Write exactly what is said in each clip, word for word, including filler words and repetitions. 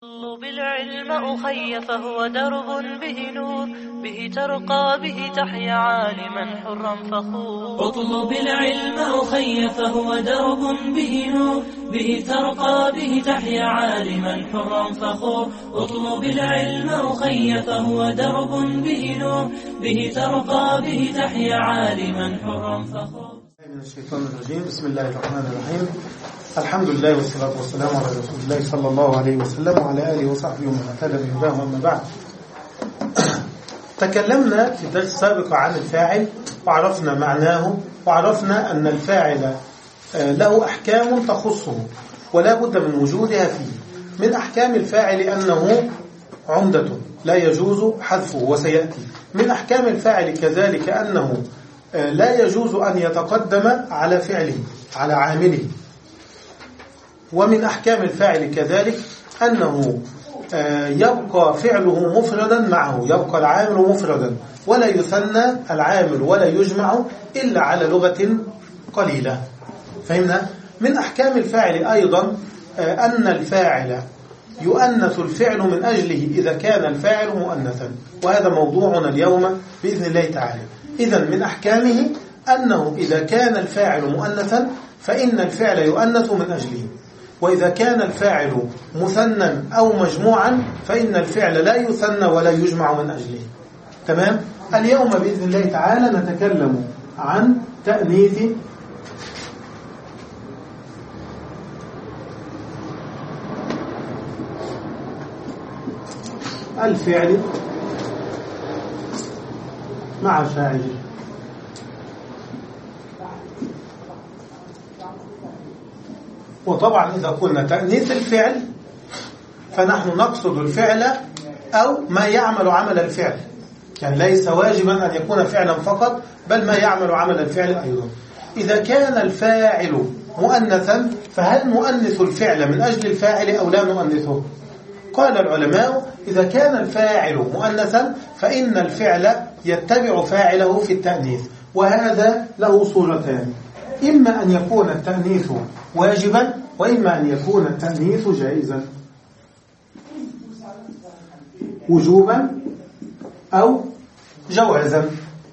اطلب العلم أخي فهو درب به نور، به ترقى به تحيا عالما حرا فخور. اطلب العلم أخي فهو درب به نور، به ترقى به تحيا عالما حرا فخور. اطلب العلم أخي فهو درب به نور، به ترقى به تحيا عالما حرا فخور. من الشيطان الرجيم. بسم الله الرحمن الرحيم. الحمد لله والصلاة والسلام على رسول الله صلى الله عليه وسلم وعلى آله وصحبه ومن اهتدى بهداه. أما بعد، تكلمنا في الدرس السابق عن الفاعل وعرفنا معناه، وعرفنا أن الفاعل له أحكام تخصه ولا بد من وجودها فيه. من أحكام الفاعل أنه عمدة لا يجوز حذفه وسيأتي. من أحكام الفاعل كذلك أنه لا يجوز أن يتقدم على فعله على عامله. ومن أحكام الفاعل كذلك أنه يبقى فعله مفردا معه، يبقى العامل مفردا ولا يثنى العامل ولا يجمع إلا على لغة قليلة. فهمنا؟ من أحكام الفاعل أيضا أن الفاعل يؤنث الفعل من أجله إذا كان الفاعل مؤنثا، وهذا موضوعنا اليوم بإذن الله تعالى. إذن من أحكامه أنه إذا كان الفاعل مؤنثا فإن الفعل يؤنث من أجله، وإذا كان الفاعل مثنى أو مجموعا فإن الفعل لا يثنى ولا يجمع من أجله. تمام؟ اليوم بإذن الله تعالى نتكلم عن تأنيث الفعل مع فاعله. وطبعا إذا قلنا تأنيث الفعل فنحن نقصد الفعل أو ما يعمل عمل الفعل، يعني ليس واجبا أن يكون فعلا فقط بل ما يعمل عمل الفعل أيضا. إذا كان الفاعل مؤنثا فهل نؤنث الفعل من أجل الفاعل أو لا نؤنثه؟ قال العلماء إذا كان الفاعل مؤنثا فإن الفعل يتبع فاعله في التأنيث، وهذا له صورتان: إما أن يكون التأنيث واجبا وإما أن يكون التأنيث جائزا، وجوبا أو جوازا.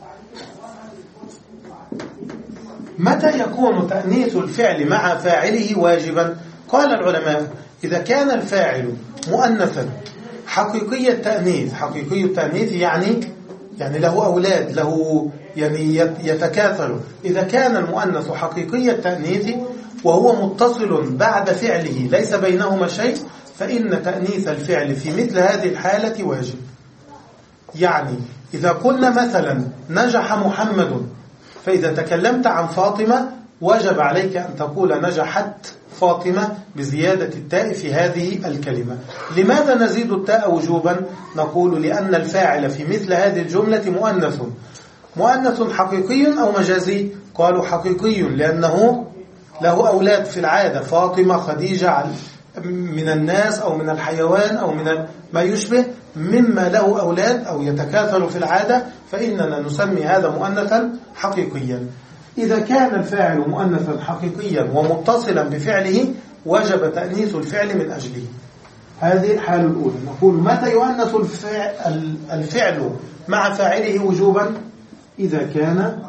متى يكون تأنيث الفعل مع فاعله واجبا؟ قال العلماء إذا كان الفاعل مؤنثا حقيقي التأنيث، حقيقي التأنيث يعني يعني له أولاد، له يعني يتكاثر. إذا كان المؤنث حقيقي التأنيث وهو متصل بعد فعله ليس بينهما شيء فإن تأنيث الفعل في مثل هذه الحالة واجب. يعني إذا قلنا مثلا نجح محمد، فإذا تكلمت عن فاطمة وجب عليك أن تقول نجحت فاطمة بزيادة التاء في هذه الكلمة. لماذا نزيد التاء وجوبا؟ نقول لأن الفاعل في مثل هذه الجملة مؤنث. مؤنث حقيقي أو مجازي؟ قالوا حقيقي لأنه له أولاد في العادة، فاطمة، خديجة، من الناس أو من الحيوان أو من ما يشبه مما له أولاد أو يتكاثر في العادة، فإننا نسمي هذا مؤنثا حقيقيا. إذا كان الفاعل مؤنثا حقيقيا ومتصلا بفعله وجب تأنيث الفعل من أجله. هذه الحالة الأولى. نقول متى يؤنث الفعل مع فاعله وجوبا؟ إذا كان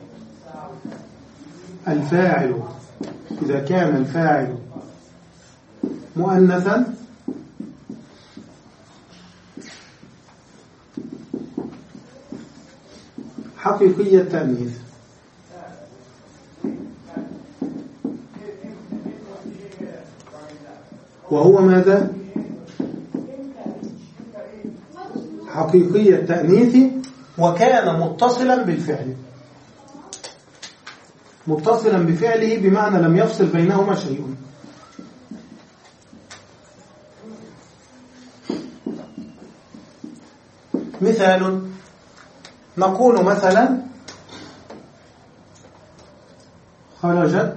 الفاعل إذا كان الفاعل مؤنثا حقيقي التأنيث، وهو ماذا؟ حقيقي التأنيث وكان متصلا بالفعل، متصلا بفعله بمعنى لم يفصل بينهما شيء. مثال، نقول مثلا خرجت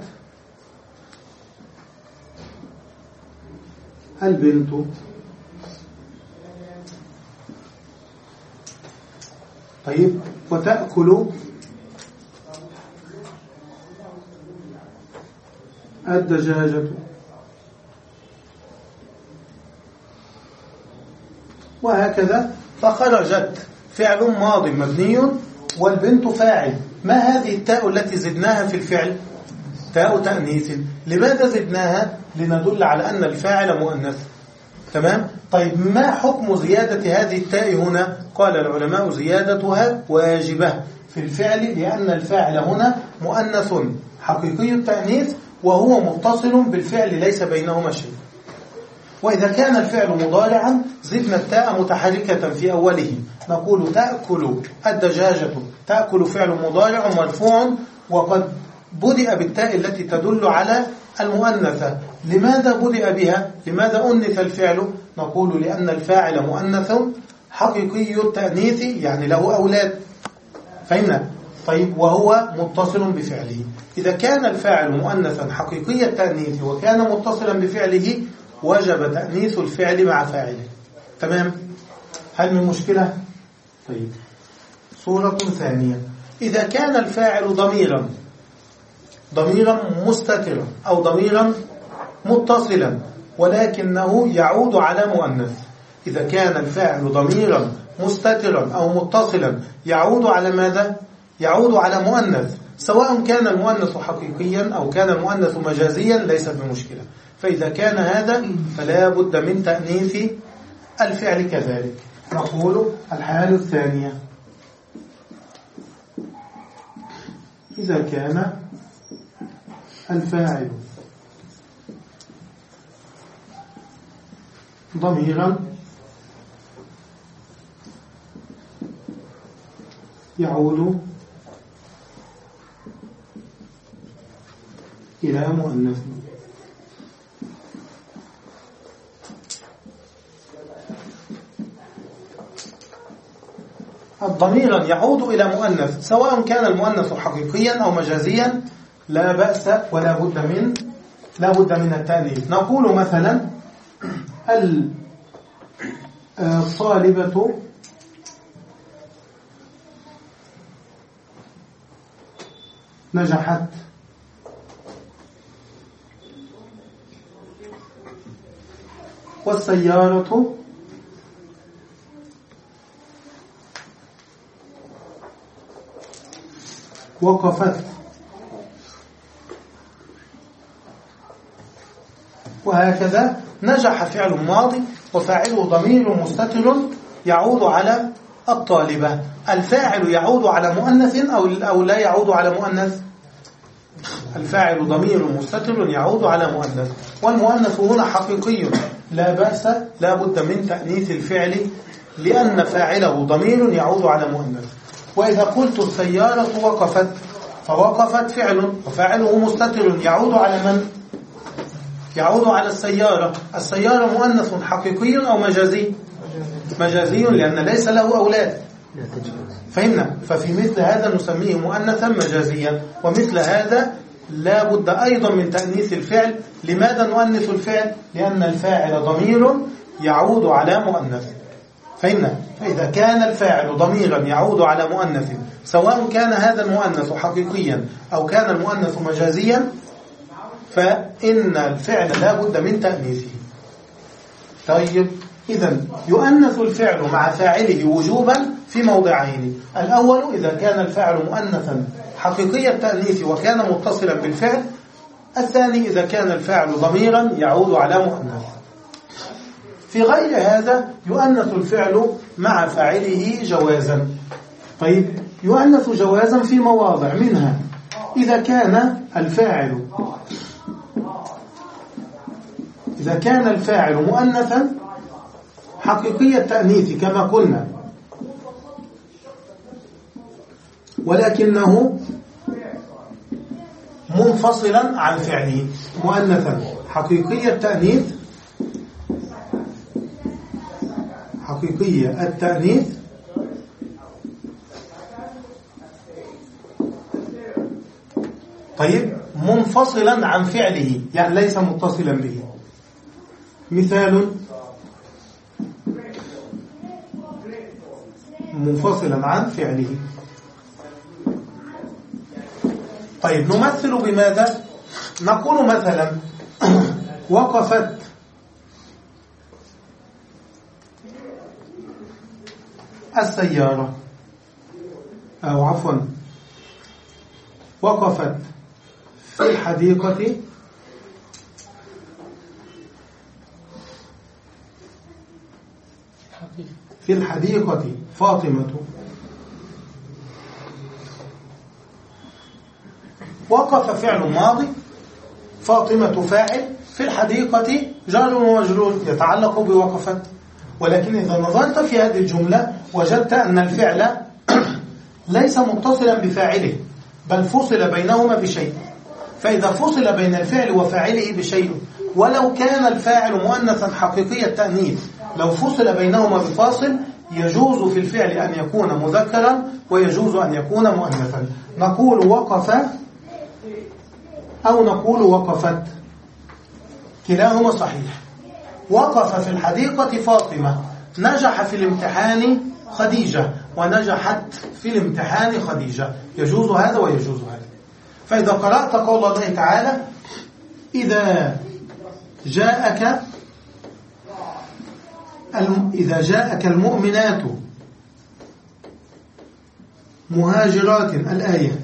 البنت. طيب، وتأكل الدجاجة. وهكذا. فخرجت فعل ماض مبني والبنت فاعل. ما هذه التاء التي زدناها في الفعل؟ تاء تأنيث. لماذا زدناها؟ لندل على أن الفاعل مؤنث. تمام؟ طيب ما حكم زيادة هذه التاء هنا؟ قال العلماء زيادتها واجبة في الفعل، لأن الفاعل هنا مؤنث حقيقي التأنيث وهو متصل بالفعل ليس بينهما شيء. وإذا كان الفعل مضارعا زدنا التاء متحركة في أوله، نقول تأكل الدجاجة. تأكل فعل مضارع مرفوع وقد بدأ بالتاء التي تدل على المؤنثة. لماذا بدأ بها؟ لماذا أنث الفعل؟ نقول لأن الفاعل مؤنث حقيقي التأنيث، يعني له أولاد. فهمنا؟ طيب وهو متصل بفعله. إذا كان الفاعل مؤنثا حقيقي التأنيث وكان متصلا بفعله وجب تأنيث الفعل مع فاعله. تمام؟ هل من مشكلة؟ طيب صورة ثانية. إذا كان الفاعل ضميرا ضميرا مستترا أو ضميرا متصلا ولكنه يعود على مؤنث. إذا كان الفاعل ضميرا مستترا أو متصلا يعود على ماذا؟ يعود على مؤنث، سواء كان المؤنث حقيقيا أو كان المؤنث مجازيا ليس بمشكلة. فإذا كان هذا فلا بد من تأنيث الفعل كذلك. نقول الحالة الثانية: إذا كان الفاعل ضميرا يعود إلى مؤنث. الضمير يعود إلى مؤنث سواء كان المؤنث حقيقيا أو مجازيا لا بأس ولا بد من لا بد من التأنيث. نقول مثلا الطالبة نجحت، والسيارة وقفت. وهكذا نجح فعل ماضي وفاعله ضمير مستتر يعود على الطالبة. الفاعل يعود على مؤنث أو أو لا يعود على مؤنث؟ الفاعل ضمير مستتر يعود على مؤنث، والمؤنث هنا حقيقي لا بأس، لا بد من تأنيث الفعل لأن فاعله ضمير يعود على مؤنث. وإذا قلت السيارة وقفت فوقفت فعل وفاعله مستتر يعود على من؟ يعود على السيارة. السيارة مؤنث حقيقي أو مجازي؟ مجازي لأن ليس له أولاد. فهمنا؟ ففي مثل هذا نسميه مؤنثا مجازيا. ومثل هذا لا بد أيضا من تأنيث الفعل. لماذا نؤنث الفعل؟ لأن الفاعل ضمير يعود على مؤنث. فهمنا؟ فإذا كان الفاعل ضميرا يعود على مؤنث سواء كان هذا المؤنث حقيقيا أو كان المؤنث مجازيا فإن الفعل لا بد من تأنيثه. طيب إذن يؤنث الفعل مع فاعله وجوبا في موضعين: الأول إذا كان الفاعل مؤنثا حقيقي التأنيث وكان متصلا بالفعل، الثاني إذا كان الفاعل ضميرا يعود على مؤنث. في غير هذا يؤنث الفعل مع فاعله جوازا. طيب يؤنث جوازا في مواضع، منها إذا كان الفاعل إذا كان الفاعل مؤنثا حقيقي التأنيث كما قلنا ولكنه منفصلا عن فعله، مؤنثا حقيقي التأنيث حقيقية التأنيث طيب منفصلا عن فعله، يعني ليس متصلا به. مثال: منفصلا عن فعله. طيب نمثل بماذا؟ نقول مثلا وقفت السيارة، أو عفوا وقفت في الحديقة في الحديقة فاطمة. وقف فعل ماضي، فاطمة فاعل، في الحديقة جار ومجرور يتعلق بوقفت. ولكن إذا نظرت في هذه الجملة وجدت أن الفعل ليس متصلا بفاعله، بل فصل بينهما بشيء. فإذا فصل بين الفعل وفاعله بشيء، ولو كان الفاعل مؤنثا حقيقي التأنيث، لو فصل بينهما بفاصل يجوز في الفعل أن يكون مذكرا ويجوز أن يكون مؤنثا. نقول وقف أو نقول وقفت، كلاهما صحيح. وقف في الحديقة فاطمة، نجح في الامتحان خديجة، ونجحت في الامتحان خديجة، يجوز هذا ويجوز هذا. فإذا قرأت قول الله تعالى إذا جاءك إذا جاءك المؤمنات مهاجرات، الآية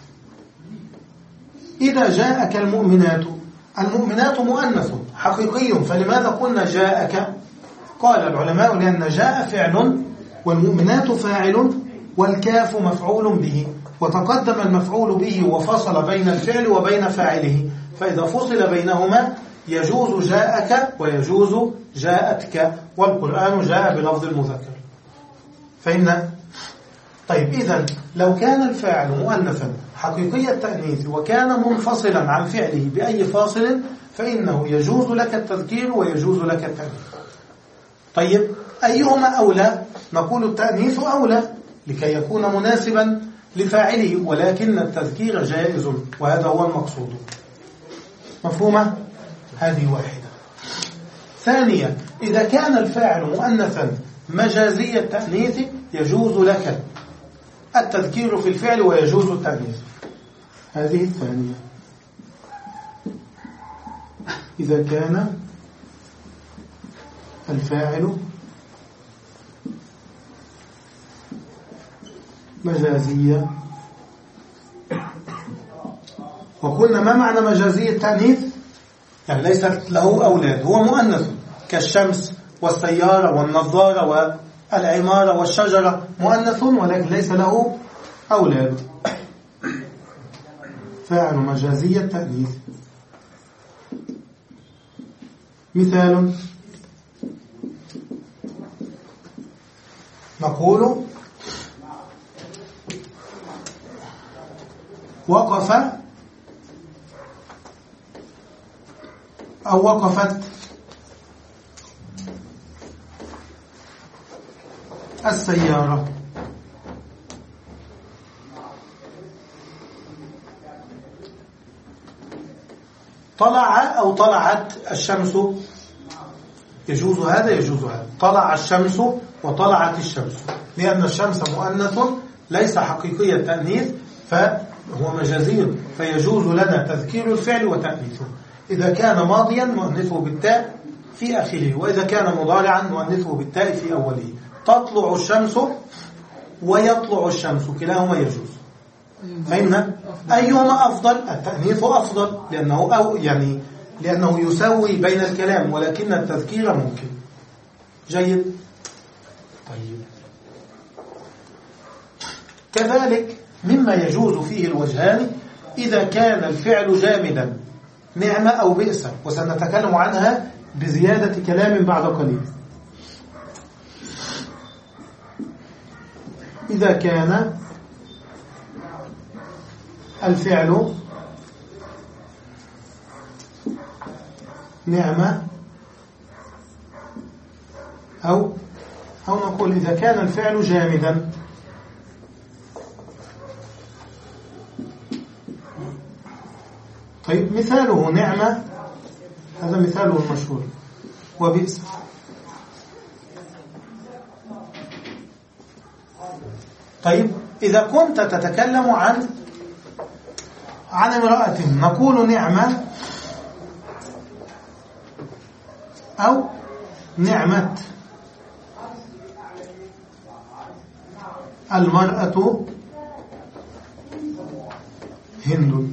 إذا جاءك المؤمنات، المؤمنات مؤنث حقيقي، فلماذا قلنا جاءك؟ قال العلماء لأن جاء فعل والمؤمنات فاعل والكاف مفعول به، وتقدم المفعول به وفصل بين الفعل وبين فاعله، فإذا فصل بينهما يجوز جاءك ويجوز جاءتك، والقرآن جاء بلفظ المذكر. فإن طيب إذن لو كان الفاعل مؤنثا حقيقي التأنيث وكان منفصلا عن فعله بأي فاصل، فإنه يجوز لك التذكير ويجوز لك التأنيث. طيب أيهما أولى؟ نقول التأنيث أولى لكي يكون مناسبا لفاعله، ولكن التذكير جائز، وهذا هو المقصود. مفهومة؟ هذه واحدة. ثانيا، إذا كان الفاعل مؤنثا مجازي التأنيث يجوز لك التذكير في الفعل ويجوز التأنيث. هذه الثانية، إذا كان الفاعل مجازية. وقلنا ما معنى مجازي التأنيث؟ يعني ليست له أولاد، هو مؤنث كالشمس والسيارة والنظارة والعمارة والشجرة، مؤنث ولكن ليس له أولاد. فاعل مجازي التأنيث. مثال، نقول وقف أو وقفت السيارة. طلع أو طلعت الشمس، يجوز هذا يجوز هذا. طلع الشمس وطلعت الشمس، لأن الشمس مؤنث ليس حقيقي التأنيث فهو مجازي، فيجوز لنا تذكير الفعل وتأنيثه. إذا كان ماضيا نؤنثه بالتاء في آخره، وإذا كان مضارعا نؤنثه بالتاء في أوله. تطلع الشمس ويطلع الشمس، كلاهما يجوز. فإن أيهما أفضل؟ التأنيث أفضل، لأنه أو يعني لأنه يسوي بين الكلام، ولكن التذكير ممكن. جيد. طيب، كذلك مما يجوز فيه الوجهان إذا كان الفعل جامدا، نعمة أو بئس، وسنتكلم عنها بزيادة كلام بعد قليل. إذا كان الفعل نعمة أو أو نقول إذا كان الفعل جامدا. طيب، مثاله نعمة، هذا مثاله المشهور، وبئس. طيب، إذا كنت تتكلم عن عن امرأة نقول نعمة أو نعمة. المرأة هند.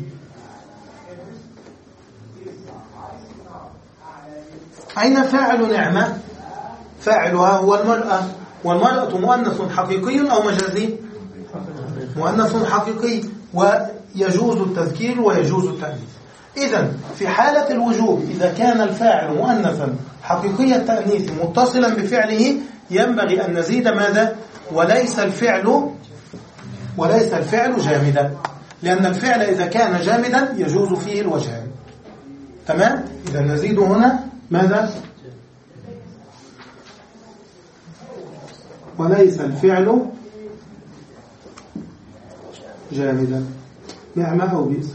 أين فاعل نعمة؟ فاعلها هو المرأة، والمرأة مؤنث حقيقي أو مجازي؟ مؤنث حقيقي، ويجوز التذكير ويجوز التأنيث. إذن في حالة الوجوب إذا كان الفاعل مؤنثا حقيقي التأنيث متصلا بفعله ينبغي أن نزيد ماذا؟ وليس الفعل وليس الفعل جامدا، لأن الفعل إذا كان جامدا يجوز فيه الوجهان. تمام؟ إذا نزيد هنا ماذا؟ وليس الفعل جامدا، نعمة أو بئس.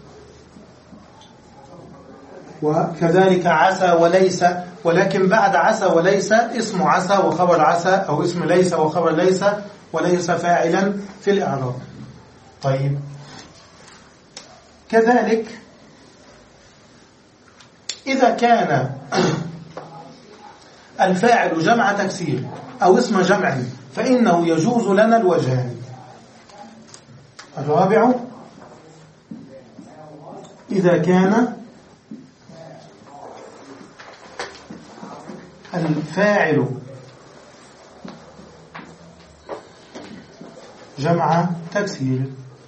وكذلك عسى وليس، ولكن بعد عسى وليس اسم عسى وخبر عسى، أو اسم ليس وخبر ليس، وليس فاعلا في الإعراب. طيب، كذلك إذا كان الفاعل جمع تكسير أو اسم جمع فإنه يجوز لنا الوجهان. الرابع، إذا كان الفاعل جمع تكسير.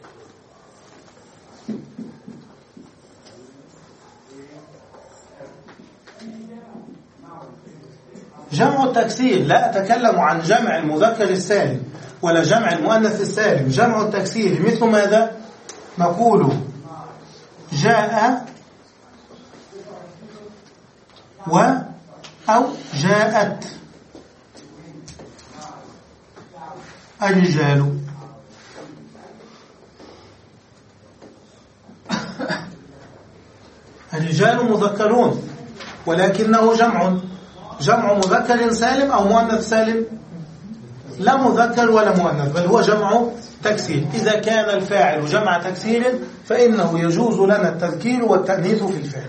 جمع التكسير لا أتكلم عن جمع المذكر السالم ولا جمع المؤنث السالم. جمع التكسير مثل ماذا؟ نقول جاء و أو جاءت الرجال. الرجال مذكرون ولكنه جمع، جمع مذكر سالم أو مؤنث سالم؟ لا مذكر ولا مؤنث، بل هو جمع تكسير. إذا كان الفاعل جمع تكسير فإنه يجوز لنا التذكير والتأنيث في الفعل.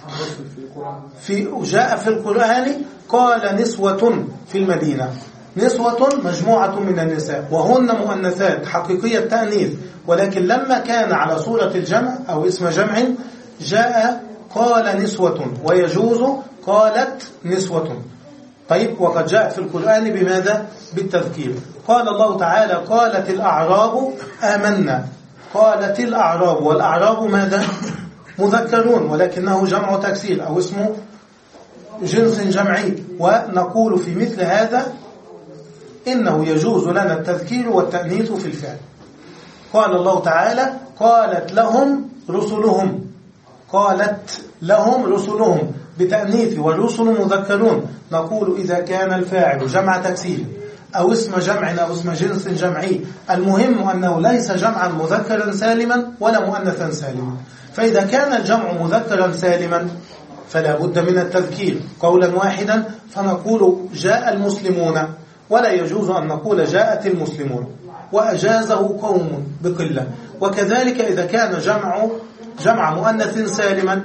في جاء في القرآن قال نسوة في المدينة، نسوة مجموعة من النساء وهن مؤنثات حقيقية التأنيث، ولكن لما كان على صورة الجمع أو اسم جمع جاء قال نسوة، ويجوز قالت نسوة. طيب، وقد جاء في القرآن بماذا؟ بالتذكير. قال الله تعالى قالت الأعراب آمنا، قالت الأعراب، والأعراب ماذا؟ مذكرون ولكنه جمع تكسير أو اسمه جنس جمعي. ونقول في مثل هذا إنه يجوز لنا التذكير والتأنيث في الفعل. قال الله تعالى قالت لهم رسلهم، قالت لهم رسلهم بتأنيث، والرسل مذكرون. نقول إذا كان الفاعل جمع تكسير أو اسم جمع أو اسم جنس جمعي، المهم أنه ليس جمعا مذكرا سالما ولا مؤنثا سالما. فإذا كان الجمع مذكرا سالما فلا بد من التذكير قولا واحدا، فنقول جاء المسلمون، ولا يجوز أن نقول جاءت المسلمون، وأجازه قوم بقلة. وكذلك إذا كان جمع جمع مؤنث سالما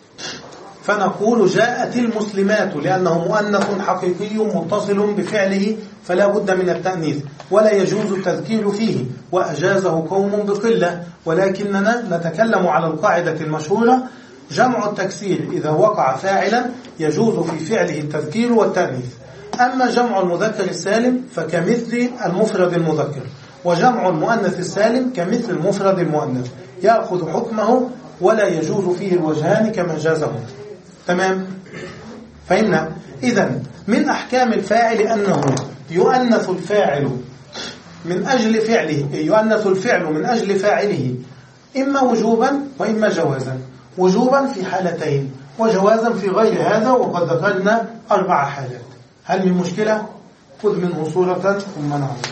فنقول جاءت المسلمات، لأنه مؤنث حقيقي متصل بفعله فلا بد من التأنيث، ولا يجوز التذكير فيه، وأجازه قوم بقلة. ولكننا نتكلم على القاعدة المشهورة: جمع التكسير إذا وقع فاعلا يجوز في فعله التذكير والتأنيث. أما جمع المذكر السالم فكمثل المفرد المذكر، وجمع المؤنث السالم كمثل المفرد المؤنث، يأخذ حكمه ولا يجوز فيه الوجهان كما جازه. تمام؟ فهمنا؟ إذن من أحكام الفاعل أنه يؤنث الفاعل من أجل فعله، يؤنث الفعل من أجل فاعله إما وجوبا وإما جوازا. وجوبا في حالتين وجوازا في غير هذا، وقد ذكرنا أربع حالات. هل من مشكلة؟ خذ منه صورة ثم نعود.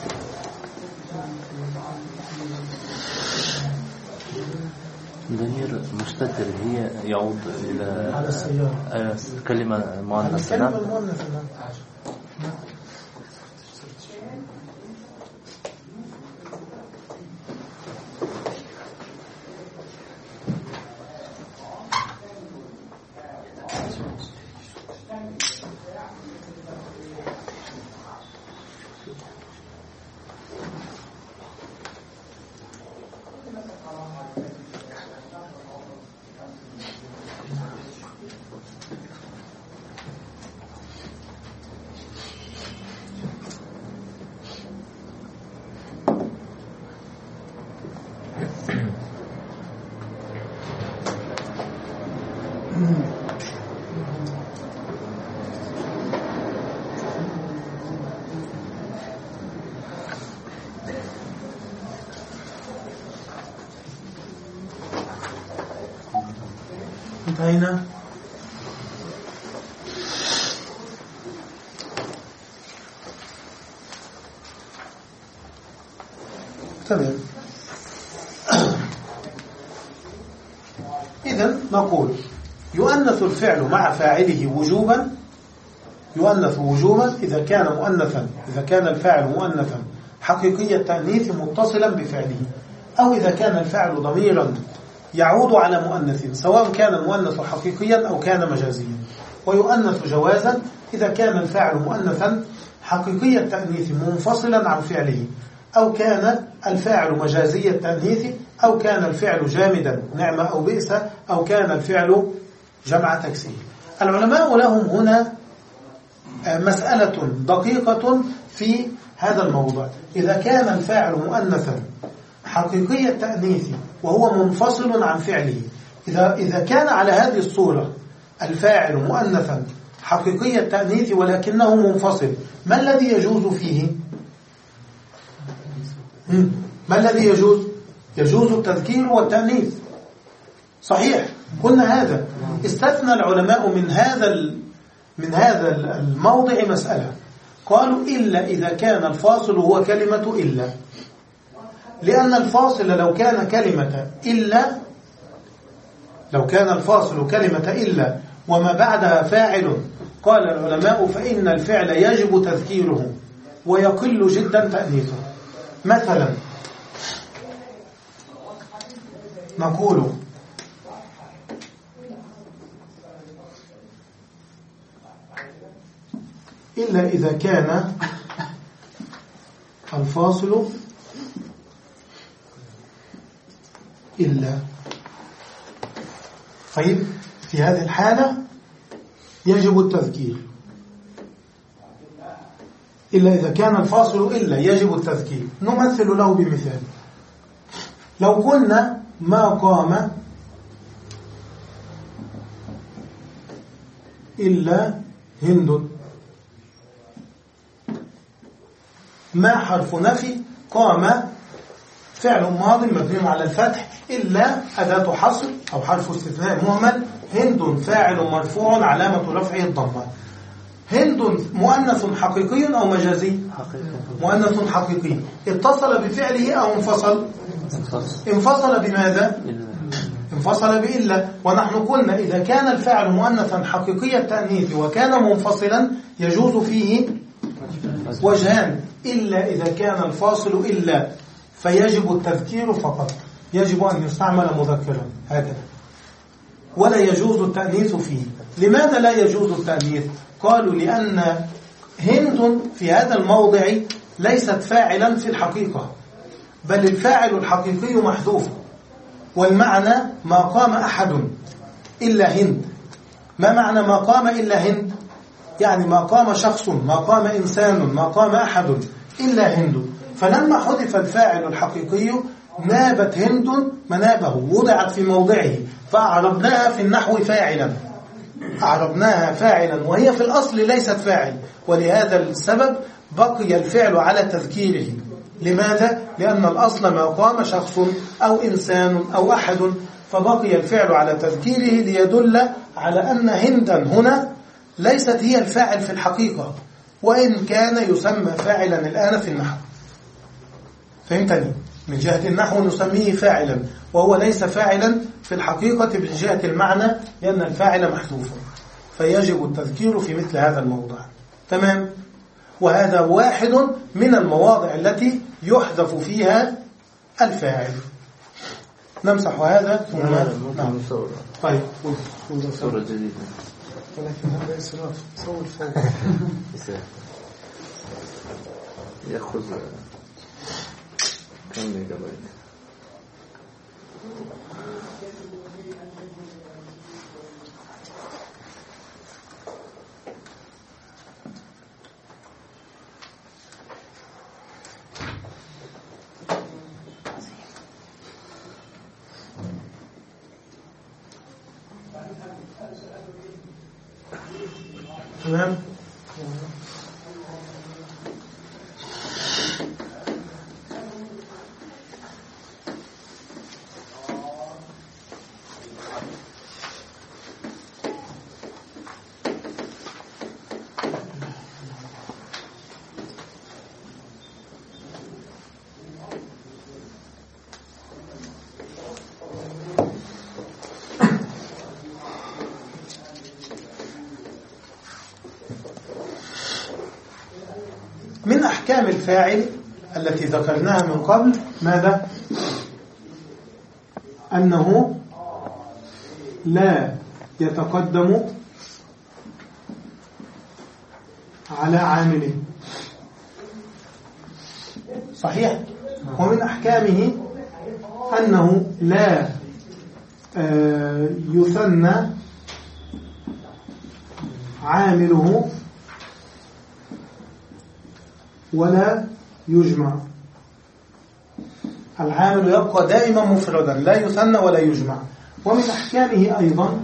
ضمير مستتر هي يعود إلى على السيارة، كلمة مؤنثة. كلمة المؤنثة. أين؟ تمام. إذن نقول يؤنث الفعل مع فاعله وجوبا، يؤنث وجوبا إذا كان مؤنثا، إذا كان الفاعل مؤنثا حقيقي التأنيث متصلا بفعله، أو إذا كان الفعل ضميرا يعود على مؤنث سواء كان المؤنث حقيقيا أو كان مجازيا. ويؤنث جوازا إذا كان الفاعل مؤنثا حقيقي التأنيث منفصلا عن فعله، أو كان الفاعل مجازي التأنيث، أو كان الفعل جامدا نعم أو بئس، أو كان الفعل جمع تكسير. العلماء لهم هنا مسألة دقيقة في هذا الموضوع. إذا كان الفاعل مؤنثا حقيقي التأنيث وهو منفصل عن فعله، إذا إذا كان على هذه الصورة الفاعل مؤنثا حقيقي التأنيث ولكنه منفصل، ما الذي يجوز فيه؟ ما الذي يجوز؟ يجوز التذكير والتأنيث، صحيح؟ قلنا هذا. استثنى العلماء من هذا من هذا الموضع مسألة، قالوا إلا إذا كان الفاصل هو كلمة إلا، لأن الفاصل لو كان كلمة إلا، لو كان الفاصل كلمة إلا وما بعدها فاعل، قال العلماء فإن الفعل يجب تذكيره ويقل جدا تأنيثه. مثلا نقول إلا إذا كان الفاصل إلا. طيب في هذه الحالة يجب التذكير، إلا إذا كان الفاصل إلا يجب التذكير. نمثل له بمثال. لو قلنا ما قام إلا هند، ما حرف نفي، قام فعل ماضي مبني على الفتح، إلا أداة حصر أو حرف استثناء مهمل، هند فاعل مرفوع علامة رفعه الضمة. هند مؤنث حقيقي أو مجازي؟ مؤنث حقيقي. اتصل بفعله أو انفصل؟ انفصل بماذا؟ انفصل بإلا. ونحن قلنا إذا كان الفعل مؤنثا حقيقي التأنيث وكان منفصلا يجوز فيه وجهان، إلا إذا كان الفاصل إلا فيجب التذكير فقط، يجب أن يستعمل مذكرا هكذا، ولا يجوز التأنيث فيه. لماذا لا يجوز التأنيث؟ قالوا لأن هند في هذا الموضع ليست فاعلا في الحقيقة، بل الفاعل الحقيقي محذوف، والمعنى ما قام أحد إلا هند. ما معنى ما قام إلا هند؟ يعني ما قام شخص، ما قام إنسان، ما قام أحد إلا هند. فلما حذف الفاعل الحقيقي نابت هند منابه، وضعت في موضعه، فأعربناها في النحو فاعلا، أعربناها فاعلا وهي في الأصل ليست فاعل، ولهذا السبب بقي الفعل على تذكيره. لماذا؟ لأن الأصل ما قام شخص أو إنسان أو أحد، فبقي الفعل على تذكيره ليدل على أن هندا هنا ليست هي الفاعل في الحقيقة، وإن كان يسمى فاعلا الآن في النحو. فهمتني؟ من جهة النحو نسميه فاعلا، وهو ليس فاعلا في الحقيقة من جهة المعنى، لأن الفاعل محذوف، فيجب التذكير في مثل هذا الموضع. تمام؟ وهذا واحد من المواضع التي يحذف فيها الفاعل. نمسح هذا ثم نعم. طيب صورة جديدة، ولكن هذا إسراف. صور فوق يأخذ كم ميجا بايت. تمام. من أحكام الفاعل التي ذكرناها من قبل ماذا؟ أنه لا يتقدم على عامله. صحيح؟ ومن أحكامه أنه لا يثنى عامله ولا يجمع. العامل يبقى دائما مفردا لا يثنى ولا يجمع. ومن أحكامه أيضا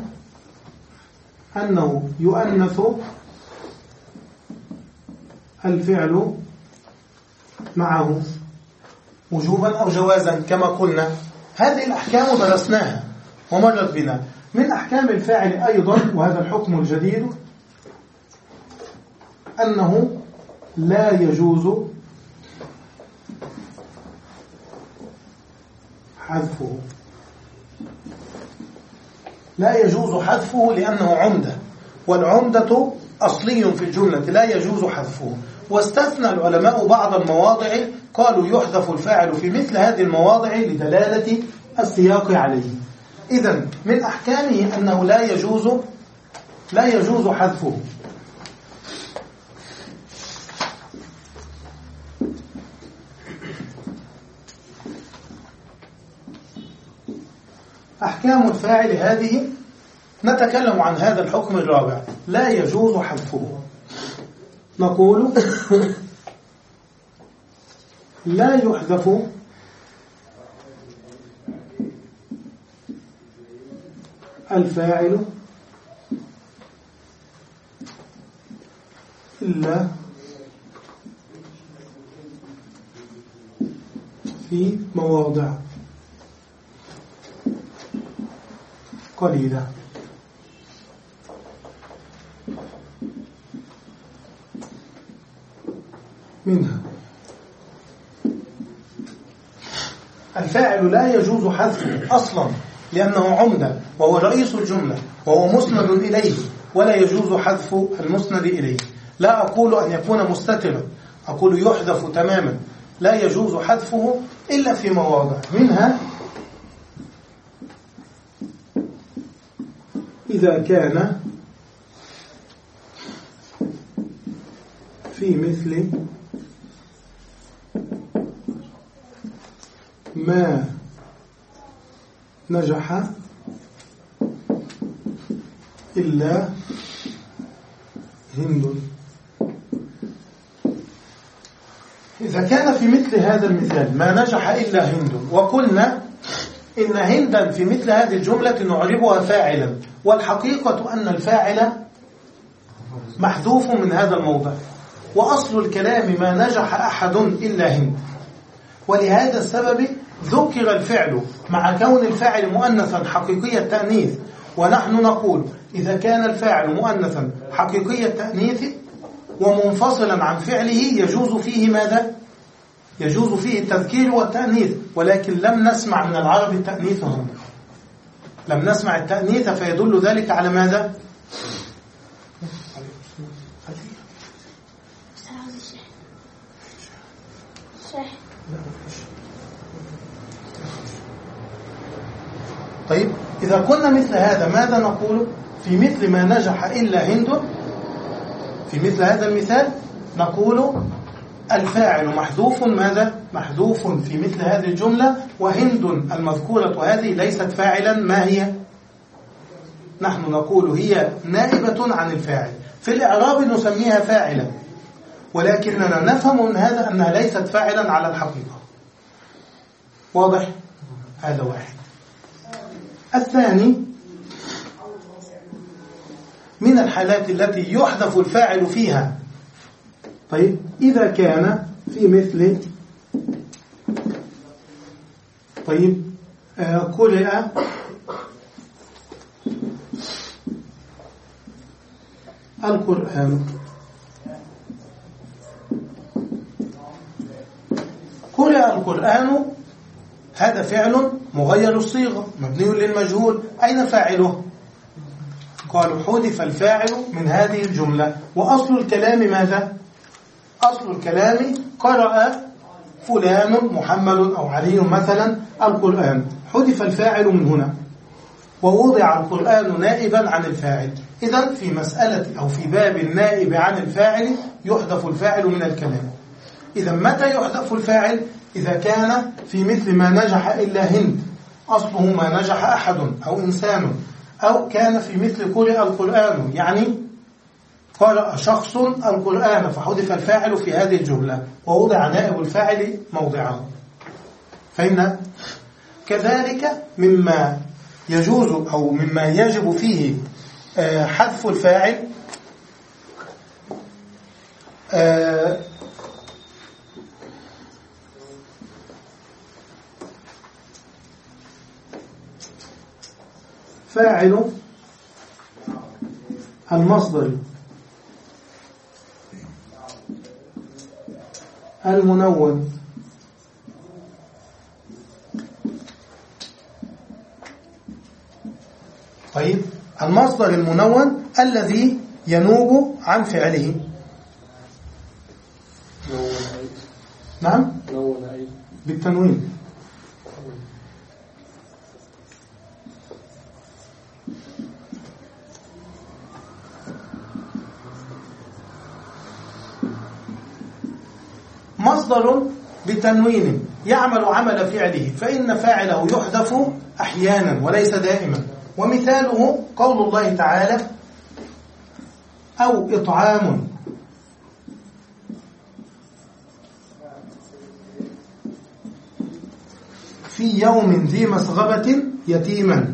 أنه يؤنث الفعل معه وجوبا أو جوازا كما قلنا. هذه الأحكام درسناها ومرت بنا. من أحكام الفاعل أيضا، وهذا الحكم الجديد، أنه لا يجوز حذفه. لا يجوز حذفه لأنه عمدة، والعمدة أصلي في الجملة لا يجوز حذفه. واستثنى العلماء بعض المواضع، قالوا يحذف الفاعل في مثل هذه المواضع لدلالة السياق عليه. إذن من أحكامه أنه لا يجوز لا يجوز حذفه. أحكام الفاعل هذه نتكلم عن هذا الحكم الرابع، لا يجوز حذفه. نقول لا يحذف الفاعل إلا في مواضع قليلة. منها الفاعل لا يجوز حذفه أصلا لأنه عمدة وهو رئيس الجملة وهو مسند إليه، ولا يجوز حذف المسند إليه. لا أقول أن يكون مستترا، أقول يحذف تماما، لا يجوز حذفه إلا في مواضع. منها إذا كان في مثل ما نجح إلا هند. إذا كان في مثل هذا المثال ما نجح إلا هند، وقلنا إن هندا في مثل هذه الجملة نعربها فاعلا، والحقيقة أن الفاعل محذوف من هذا الموضع، وأصل الكلام ما نجح أحد إلا هند. ولهذا السبب ذكر الفعل مع كون الفاعل مؤنثا حقيقي التأنيث، ونحن نقول إذا كان الفاعل مؤنثا حقيقي التأنيث ومنفصلا عن فعله يجوز فيه ماذا؟ يجوز فيه التذكير والتأنيث، ولكن لم نسمع من العرب التأنيث هنا، لم نسمع التأنيث، فيدل ذلك على ماذا؟ طيب إذا كنا مثل هذا ماذا نقول؟ في مثل ما نجح إلا هند، في مثل هذا المثال نقول الفاعل محذوف ماذا؟ محذوف في مثل هذه الجملة، وهند المذكورة هذه ليست فاعلا. ما هي؟ نحن نقول هي نائبة عن الفاعل. في الإعراب نسميها فاعلا، ولكننا نفهم من هذا أنها ليست فاعلا على الحقيقة. واضح؟ هذا واحد. الثاني من الحالات التي يحذف الفاعل فيها، طيب إذا كان في مثل طيب آه قرئ القرآن، قرئ القرآن هذا فعل مغير الصيغة مبني للمجهول، أين فاعله؟ قالوا حذف الفاعل من هذه الجملة، وأصل الكلام ماذا؟ أصل الكلام قرأ فلان محمد أو علي مثلا القرآن، حذف الفاعل من هنا ووضع القرآن نائبا عن الفاعل. إذن في مسألة أو في باب النائب عن الفاعل يحذف الفاعل من الكلام. إذا متى يحذف الفاعل؟ إذا كان في مثل ما نجح إلا هند، أصله ما نجح أحد أو إنسان، أو كان في مثل قرئ القرآن، يعني قرأ شخص القرآن فحذف الفاعل في هذه الجملة ووضع نائب الفاعل موضعه. فإن كذلك مما يجوز أو مما يجب فيه حذف الفاعل فاعل المصدر المنون طيب المصدر المنون الذي ينوب عن فعله. نعم بالتنوين. مصدر بتنوين يعمل عمل فعله، فإن فاعله يحذف أحيانا وليس دائما. ومثاله قول الله تعالى أو إطعام في يوم ذي مسغبة يتيما.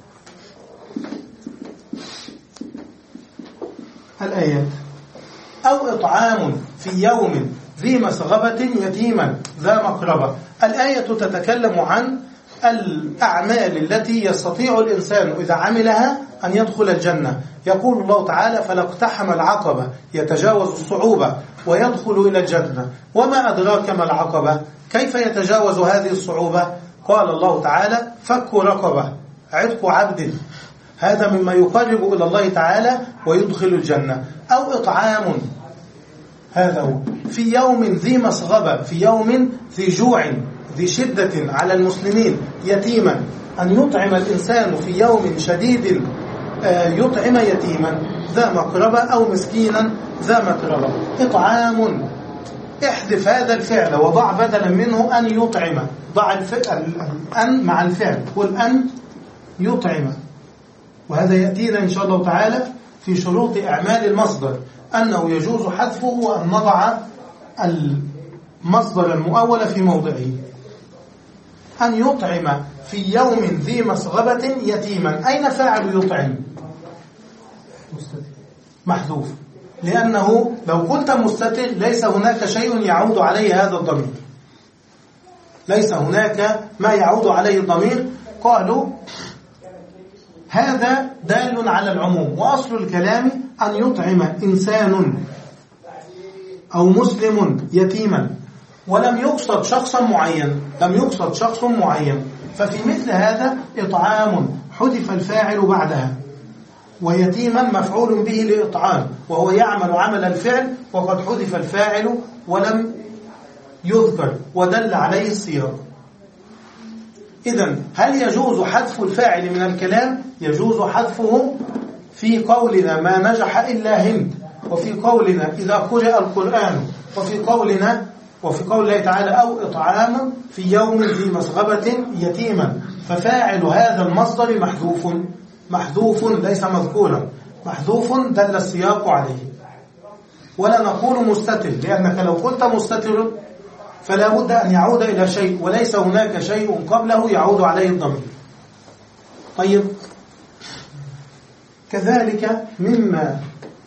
الآيات أو إطعام في يوم ذي مسغبة يتيما ذا مقربة. الآية تتكلم عن الأعمال التي يستطيع الإنسان إذا عملها أن يدخل الجنة. يقول الله تعالى فلا اقتحم العقبة يتجاوز الصعوبة ويدخل إلى الجنة. وما أدراك ما العقبة؟ كيف يتجاوز هذه الصعوبة؟ قال الله تعالى فك رقبة، عتق عبد، هذا مما يقرب إلى الله تعالى ويدخل الجنة. أو إطعام، هذا هو في يوم ذي مسغبة، في يوم ذي جوع ذي شدة على المسلمين، يتيما، أن يطعم الإنسان في يوم شديد يطعم يتيما ذا مقربة أو مسكينا ذا مقربة. إطعام، احذف هذا الفعل وضع بدلا منه أن يطعم، ضع الأن مع الفعل والأن يطعم. وهذا يأتينا إن شاء الله تعالى في شروط إعمال المصدر، أنه يجوز حذفه وأن نضع المصدر المؤول في موضعه. أن يطعم في يوم ذي مسغبة يتيما، أين فاعل يطعم؟ محذوف، لأنه لو قلت مستتر ليس هناك شيء يعود عليه هذا الضمير، ليس هناك ما يعود عليه الضمير. قالوا هذا دال على العموم، وأصل الكلام أن يطعم إنسان أو مسلم يتيما، ولم يقصد شخصا معين، لم يقصد شخص معين. ففي مثل هذا إطعام حذف الفاعل بعدها، ويتيما مفعول به لإطعام وهو يعمل عمل الفعل، وقد حذف الفاعل ولم يذكر ودل عليه السياق. إذن هل يجوز حذف الفاعل من الكلام؟ يجوز حذفه في قولنا ما نجح إلا هند، وفي قولنا إذا قرئ القرآن، وفي قولنا وفي قول الله تعالى أو إطعام في يوم ذي مسغبة يتيما. ففاعل هذا المصدر محذوف، محذوف ليس مذكورا، محذوف دل السياق عليه. ولا نقول مستتر، لأنك لو قلت مستتر فلا بد أن يعود إلى شيء، وليس هناك شيء قبله يعود عليه الضمير. طيب، كذلك مما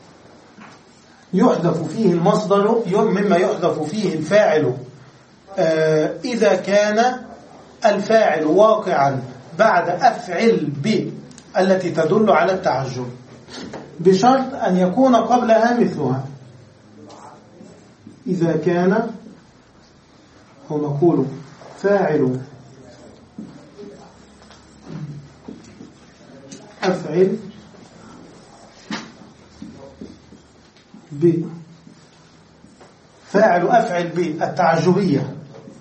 يحذف فيه المصدر، مما يحذف فيه الفاعل إذا كان الفاعل واقعا بعد أفعل ب التي تدل على التعجب، بشرط أن يكون قبلها مثلها. إذا كان، أو نقول فاعل أفعل ب فاعل أفعل به التعجبية.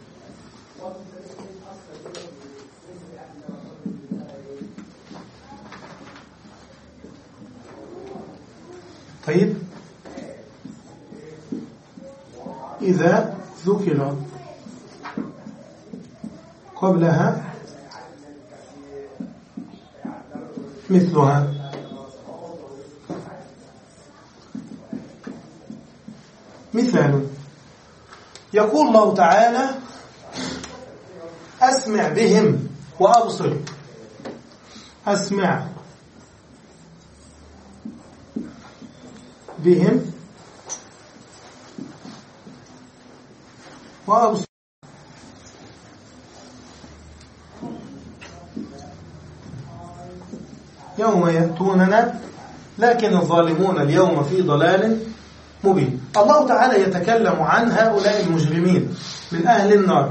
طيب إذا ذكر قبلها مثلها. مثال يقول الله تعالى أسمع بهم وأبصر. أسمع بهم وأبصر. يوم يأتوننا لكن الظالمون اليوم في ضلال مبين. الله تعالى يتكلم عن هؤلاء المجرمين من أهل النار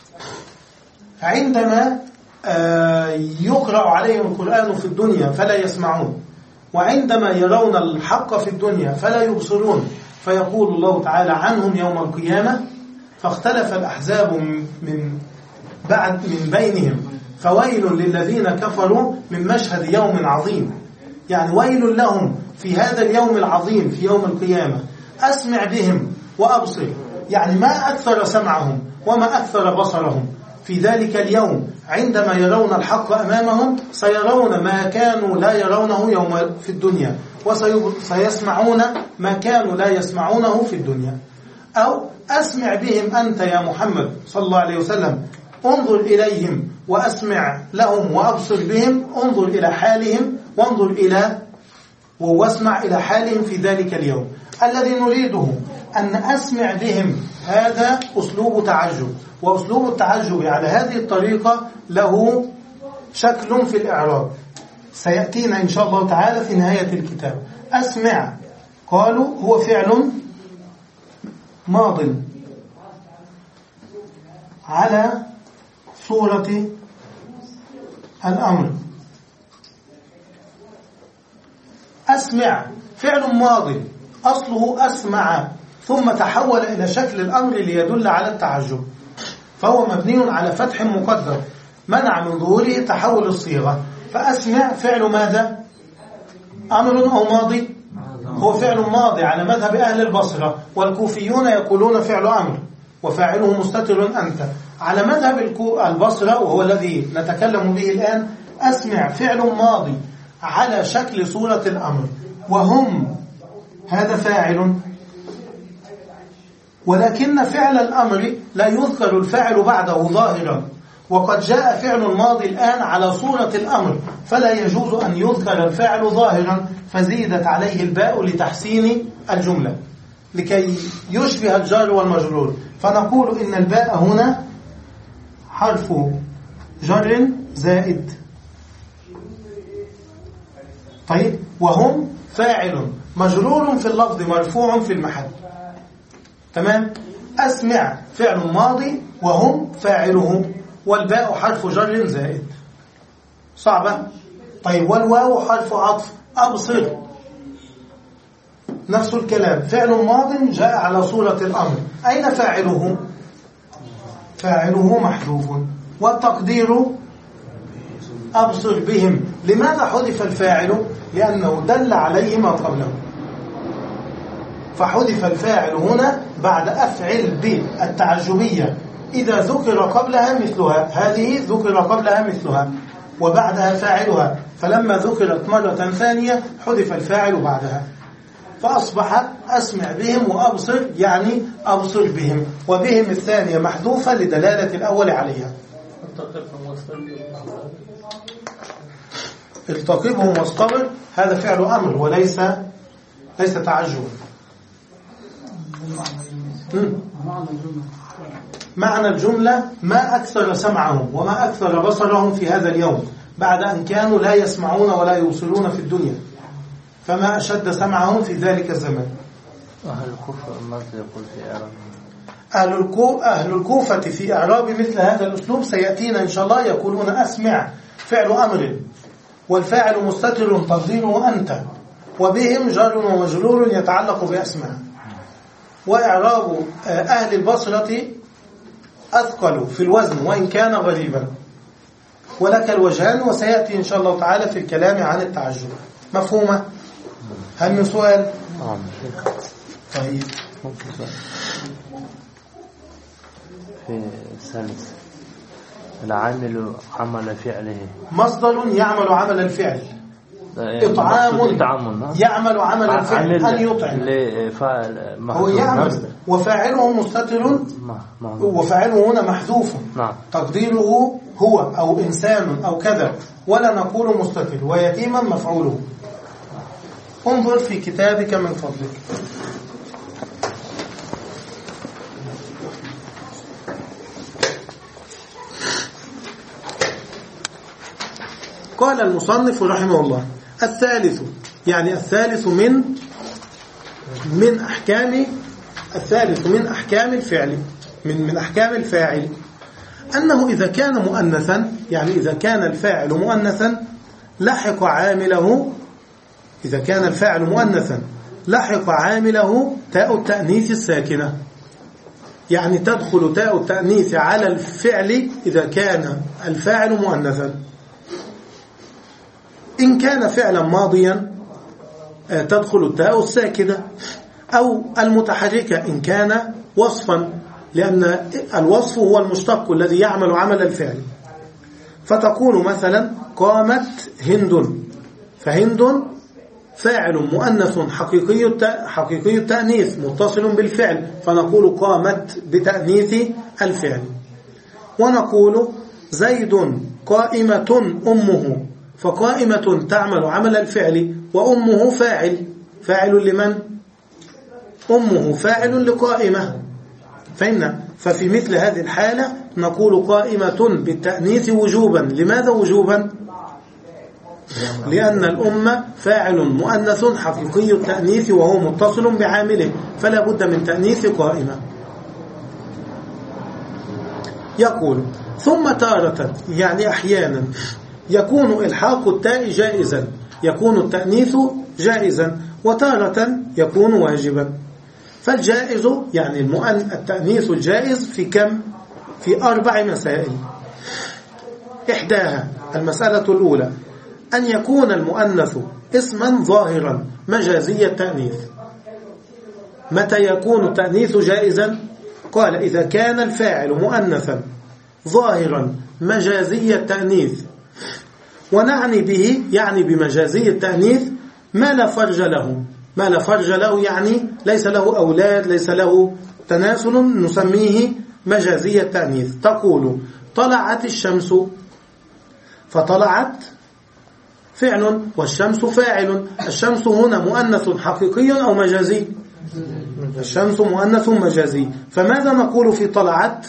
عندما يقرأ عليهم القرآن في الدنيا فلا يسمعون، وعندما يرون الحق في الدنيا فلا يبصرون، فيقول الله تعالى عنهم يوم القيامة فاختلف الأحزاب من بعد من بينهم فويل للذين كفروا من مشهد يوم عظيم. يعني ويل لهم في هذا اليوم العظيم في يوم القيامة. أسمع بهم وأبصر، يعني ما أكثر سمعهم وما أكثر بصرهم في ذلك اليوم. عندما يرون الحق أمامهم سيرون ما كانوا لا يرونه يوم في الدنيا، وسيسمعون ما كانوا لا يسمعونه في الدنيا. أو أسمع بهم أنت يا محمد صلى الله عليه وسلم، انظر إليهم وأسمع لهم وأبصر بهم، انظر إلى حالهم وانظر إلى واسمع إلى حالهم في ذلك اليوم. الذي نريده أن أسمع بهم هذا أسلوب تعجب، وأسلوب التعجب على هذه الطريقة له شكل في الإعراب سيأتينا إن شاء الله تعالى في نهاية الكتاب. أسمع قالوا هو فعل ماض على صورة الأمر. أسمع فعل ماضي أصله أسمع ثم تحول إلى شكل الأمر ليدل على التعجب، فهو مبني على فتح مقدر منع من ظهوره تحول الصيغة. فأسمع فعل ماذا؟ أمر أو ماضي؟ هو فعل ماضي على مذهب أهل البصرة، والكوفيون يقولون فعل أمر وفاعله مستتر أنت. على مذهب البصرة وهو الذي نتكلم به الآن، أسمع فعل ماضي على شكل صورة الأمر، وهم هذا فاعل، ولكن فعل الأمر لا يذكر الفاعل بعده ظاهرا، وقد جاء فعل الماضي الآن على صورة الأمر فلا يجوز أن يذكر الفاعل ظاهرا، فزيدت عليه الباء لتحسين الجملة لكي يشبه الجار والمجرور. فنقول إن الباء هنا حرف جر زائد. طيب وهم فاعل مجرور في اللفظ مرفوع في المحل. تمام. أسمع فعل ماضي وهم فاعله، والباء حرف جر زائد. صعبة. طيب والواو حرف عطف. أبصر نفس الكلام، فعل ماض جاء على صورة الأمر، أين فاعله؟ فاعله محذوف، والتقدير أبصر بهم. لماذا حذف الفاعل؟ لأنه دل عليه ما قبله، فحذف الفاعل هنا بعد أفعل بالتعجبية إذا ذكر قبلها مثلها. هذه ذكر قبلها مثلها وبعدها فاعلها، فلما ذكرت مرة ثانية حذف الفاعل بعدها، فأصبح أسمع بهم وأبصر يعني أبصر بهم، وبهم الثانية محذوفة لدلالة الأول عليها. التقبهم واصطبر هذا فعل أمر وليس ليس تعجب. معنى الجملة ما أكثر سمعهم وما أكثر بصرهم في هذا اليوم بعد أن كانوا لا يسمعون ولا يوصلون في الدنيا، فما أشد سمعهم في ذلك الزمان. أهل الكوفة ماذا يقول في إعراب؟ أهل, الكو... أهل الكوفة في إعراب مثل هذا الأسلوب سيأتينا إن شاء الله. يقولون أسمع فعل أمر والفاعل مستتر تقديره أنت، وبهم جار ومجرور يتعلق بأسمع. وإعراب أهل البصرة أثقل في الوزن وإن كان غريبا، ولك الوجهان، وسيأتي إن شاء الله تعالى في الكلام عن التعجب. مفهومة؟ هل من سؤال؟ نعم. طيب ممكن سؤال في الثالث، العامل عمل فعله مصدر يعمل عمل الفعل، إطعام يعمل عمل الفعل، أن يطعم هو يعمل، وفاعله مستتر، وفاعله هنا محذوف تقديره هو أو إنسان أو كذا، ولا نقول مستتر، ويتيما مفعوله. انظر في كتابك من فضلك. قال المصنف رحمه الله: الثالث، يعني الثالث من من أحكام الثالث من أحكام الفعل، من من أحكام الفاعل، أنه إذا كان مؤنثا، يعني إذا كان الفاعل مؤنثا لحق عامله، إذا كان الفاعل مؤنثا لحق عامله تاء التأنيث الساكنة، يعني تدخل تاء التأنيث على الفعل إذا كان الفاعل مؤنثا. إن كان فعلا ماضيا تدخل التاء الساكنة، أو المتحركة إن كان وصفا، لأن الوصف هو المشتق الذي يعمل عمل الفعل. فتقول مثلا قامت هند، فهند فاعل مؤنث حقيقي حقيقي التأنيث متصل بالفعل، فنقول قامت بتأنيث الفعل. ونقول زيد قائمة أمه، فقائمة تعمل عمل الفعل، وأمه فاعل، فاعل لمن؟ أمه فاعل لقائمة. فهمنا؟ ففي مثل هذه الحالة نقول قائمة بالتأنيث وجوبا. لماذا وجوبا؟ لأن الأمة فاعل مؤنث حقيقي التأنيث وهو متصل بعامله، فلا بد من تأنيث قائمة. يقول: ثم تارة، يعني أحيانا يكون إلحاق التاء جائزا، يكون التأنيث جائزا، وتارة يكون واجبا. فالجائز يعني المؤن التأنيث الجائز في كم؟ في أربع مسائل. إحداها المسألة الأولى أن يكون المؤنث اسما ظاهرا مجازي التأنيث. متى يكون التأنيث جائزا؟ قال: إذا كان الفاعل مؤنثا ظاهرا مجازي التأنيث. ونعني به، يعني بمجازي التأنيث، ما لا فرج له. ما لا فرج له يعني ليس له أولاد، ليس له تناسل، نسميه مجازي التأنيث. تقول: طلعت الشمس، فطلعت فعل والشمس فاعل. الشمس هنا مؤنث حقيقي أو مجازي؟ الشمس مؤنث مجازي. فماذا نقول في طلعت؟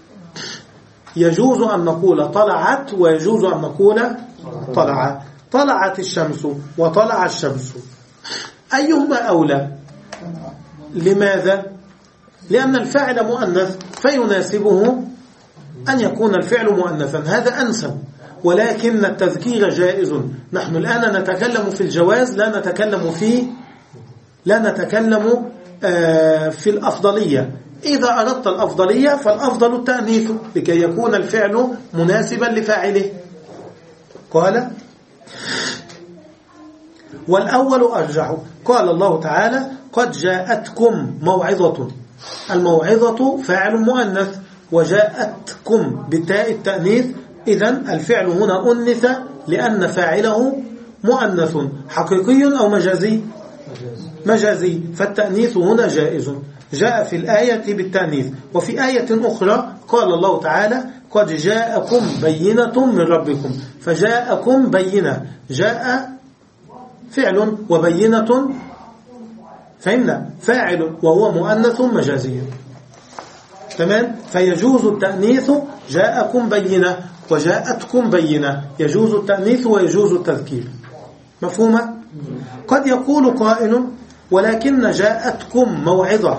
يجوز أن نقول طلعت، ويجوز أن نقول طلع. طلعت الشمس وطلع الشمس، أيهما أولى؟ لماذا؟ لأن الفاعل مؤنث، فيناسبه أن يكون الفعل مؤنثا، هذا أنسب. ولكن التذكير جائز. نحن الآن نتكلم في الجواز، لا نتكلم في لا نتكلم في الأفضلية. إذا أردت الأفضلية فالأفضل التأنيث لكي يكون الفعل مناسبا لفاعله. قال: والأول أرجح. قال الله تعالى: قد جاءتكم موعظة. الموعظة فاعل مؤنث، وجاءتكم بتاء التأنيث، إذن الفعل هنا أنث لأن فاعله مؤنث حقيقي أو مجازي؟ مجازي. فالتأنيث هنا جائز، جاء في الآية بالتأنيث. وفي آية أخرى قال الله تعالى: قد جاءكم بينة من ربكم. فجاءكم بينة، جاء فعل وبينة فهمنا فاعل وهو مؤنث مجازي. تمام؟ فيجوز التأنيث، جاءكم بينة وجاءتكم بينة، يجوز التأنيث ويجوز التذكير. مفهومة؟ قد يقول قائل: ولكن جاءتكم موعظة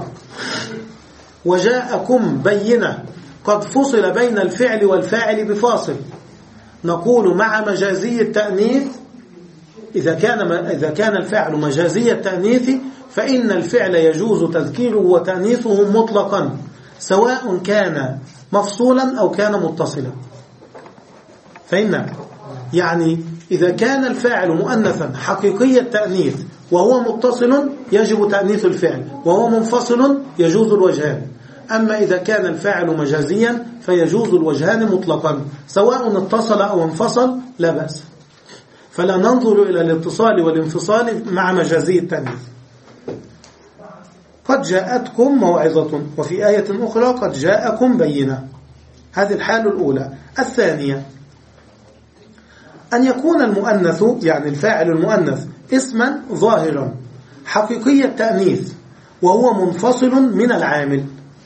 وجاءكم بينة قد فصل بين الفعل والفاعل بفاصل. نقول: مع مجازي التأنيث إذا كان إذا كان الفعل مجازي التأنيث فإن الفعل يجوز تذكيره وتأنيثه مطلقا سواء كان مفصولا أو كان متصلا. فإن يعني إذا كان الفاعل مؤنثا حقيقي التأنيث وهو متصل يجب تأنيث الفعل، وهو منفصل يجوز الوجهان. أما إذا كان الفاعل مجازيا فيجوز الوجهان مطلقا سواء اتصل أو انفصل لا بأس. فلا ننظر إلى الاتصال والانفصال مع مجازي التأنيث. قد جاءتكم موعظة، وفي آية أخرى قد جاءكم بينة. هذه الحالة الأولى. الثانية أن يكون المؤنث يعني الفاعل المؤنث اسما ظاهرا حقيقي التأنيث وهو منفصل من العامل.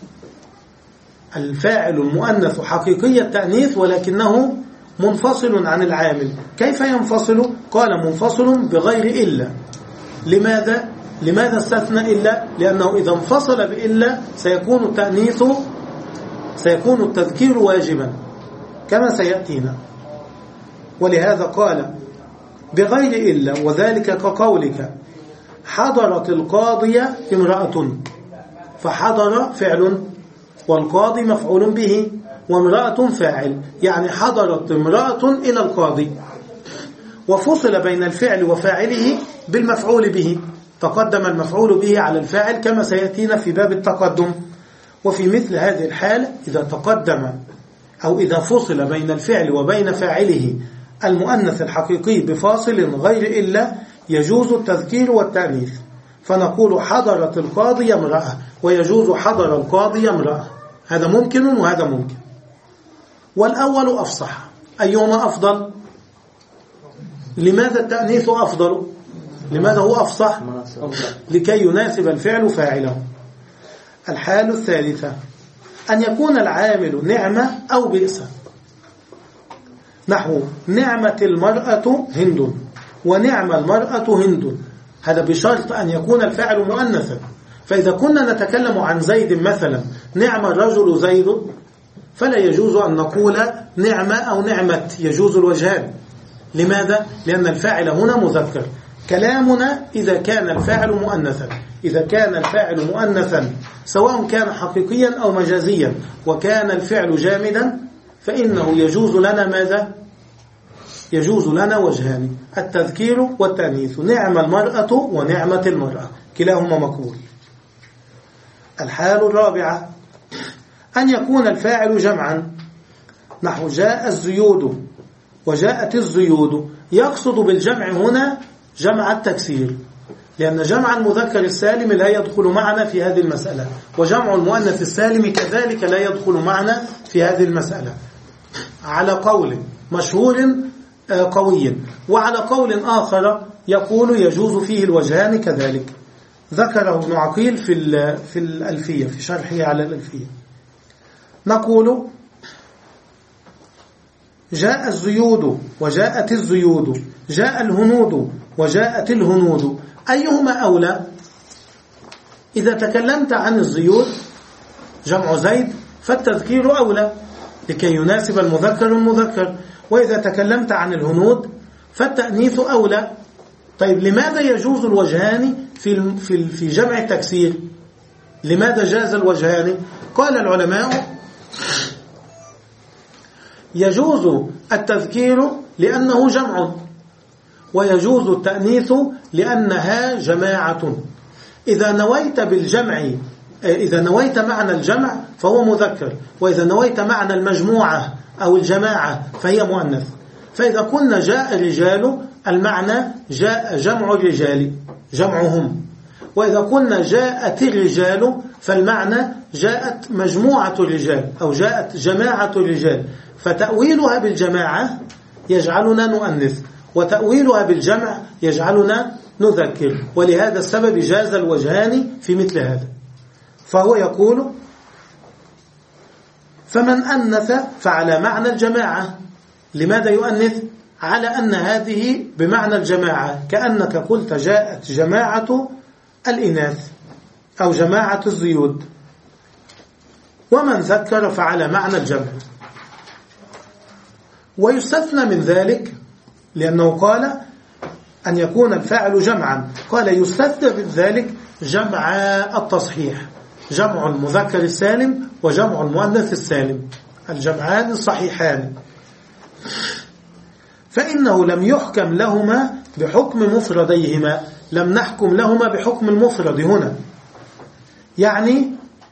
الفاعل المؤنث حقيقي التأنيث ولكنه منفصل عن العامل. كيف ينفصل؟ قال منفصل بغير إلا. لماذا؟ لماذا استثنى إلا؟ لأنه إذا انفصل بإلا سيكون التأنيث سيكون التذكير واجبا كما سيأتينا. ولهذا قال بغير إلا، وذلك كقولك حضرت القاضية امرأة، فحضر فعل والقاضي مفعول به وامرأة فاعل، يعني حضرت امرأة إلى القاضي، وفصل بين الفعل وفاعله بالمفعول به، تقدم المفعول به على الفاعل كما سيأتينا في باب التقدم. وفي مثل هذه الحال إذا تقدم أو إذا فصل بين الفعل وبين فاعله المؤنث الحقيقي بفاصل غير إلا يجوز التذكير والتأنيث، فنقول حضرت القاضي امرأة، ويجوز حضر القاضي امرأة. هذا ممكن وهذا ممكن. والأول أفصح. أيهما أفضل؟ لماذا التأنيث أفضل؟ لماذا هو أفصح؟ لكي يناسب الفعل فاعله. الحالة الثالثة أن يكون العامل نعمة أو بئس، نحو نعمة المرأة هند ونعم المرأة هند. هذا بشرط أن يكون الفعل مؤنثا. فإذا كنا نتكلم عن زيد مثلا نعم الرجل زيد فلا يجوز أن نقول نعمة أو نعمة، يجوز الوجهان. لماذا؟ لأن الفاعل هنا مذكر. كلامنا إذا كان الفاعل مؤنثا. إذا كان الفاعل مؤنثا سواء كان حقيقيا أو مجازيا وكان الفعل جامدا فإنه يجوز لنا ماذا؟ يجوز لنا وجهان، التذكير والتأنيث. نعم المرأة ونعمة المرأة كلاهما مقبول. الحال الرابعة أن يكون الفاعل جمعا، نحو جاء الزيود وجاءت الزيود. يقصد بالجمع هنا جمع التكسير، لأن جمع المذكر السالم لا يدخل معنا في هذه المسألة، وجمع المؤنث السالم كذلك لا يدخل معنا في هذه المسألة، على قول مشهور قوي. وعلى قول آخر يقول يجوز فيه الوجهان كذلك، ذكره ابن عقيل في في الألفية في شرحه على الألفية. نقول جاء الزيود وجاءت الزيود، جاء الهنود وجاءت الهنود. أيهما أولى؟ إذا تكلمت عن الزيود جمع زيد فالتذكير أولى لكي يناسب المذكر المذكر، وإذا تكلمت عن الهنود فالتأنيث أولى. طيب لماذا يجوز الوجهان في في في جمع التكسير؟ لماذا جاز الوجهان؟ قال العلماء يجوز التذكير لأنه جمع، ويجوز التأنيث لأنها جماعة. إذا نويت بالجمع إذا نويت معنى الجمع فهو مذكر، وإذا نويت معنى المجموعة أو الجماعة فهي مؤنث. فإذا قلنا جاء رجال المعنى جاء جمع الرجال جمعهم، وإذا قلنا جاءت الرجال فالمعنى جاءت مجموعة الرجال أو جاءت جماعة الرجال. فتأويلها بالجماعة يجعلنا نؤنث، وتأويلها بالجمع يجعلنا نذكر، ولهذا السبب جاز الوجهان في مثل هذا. فهو يقول فمن أنث فعلى معنى الجماعة. لماذا يؤنث؟ على أن هذه بمعنى الجماعة، كأنك قلت جاءت جماعة الإناث أو جماعة الزيود. ومن ذكر فعلى معنى الجمع. ويستثنى من ذلك لأنه قال أن يكون الفاعل جمعا. قال يستثنى من ذلك جمع التصحيح، جمع المذكر السالم وجمع المؤنث السالم، الجمعان الصحيحان، فإنه لم يحكم لهما بحكم مفرديهما، لم نحكم لهما بحكم المفرد هنا، يعني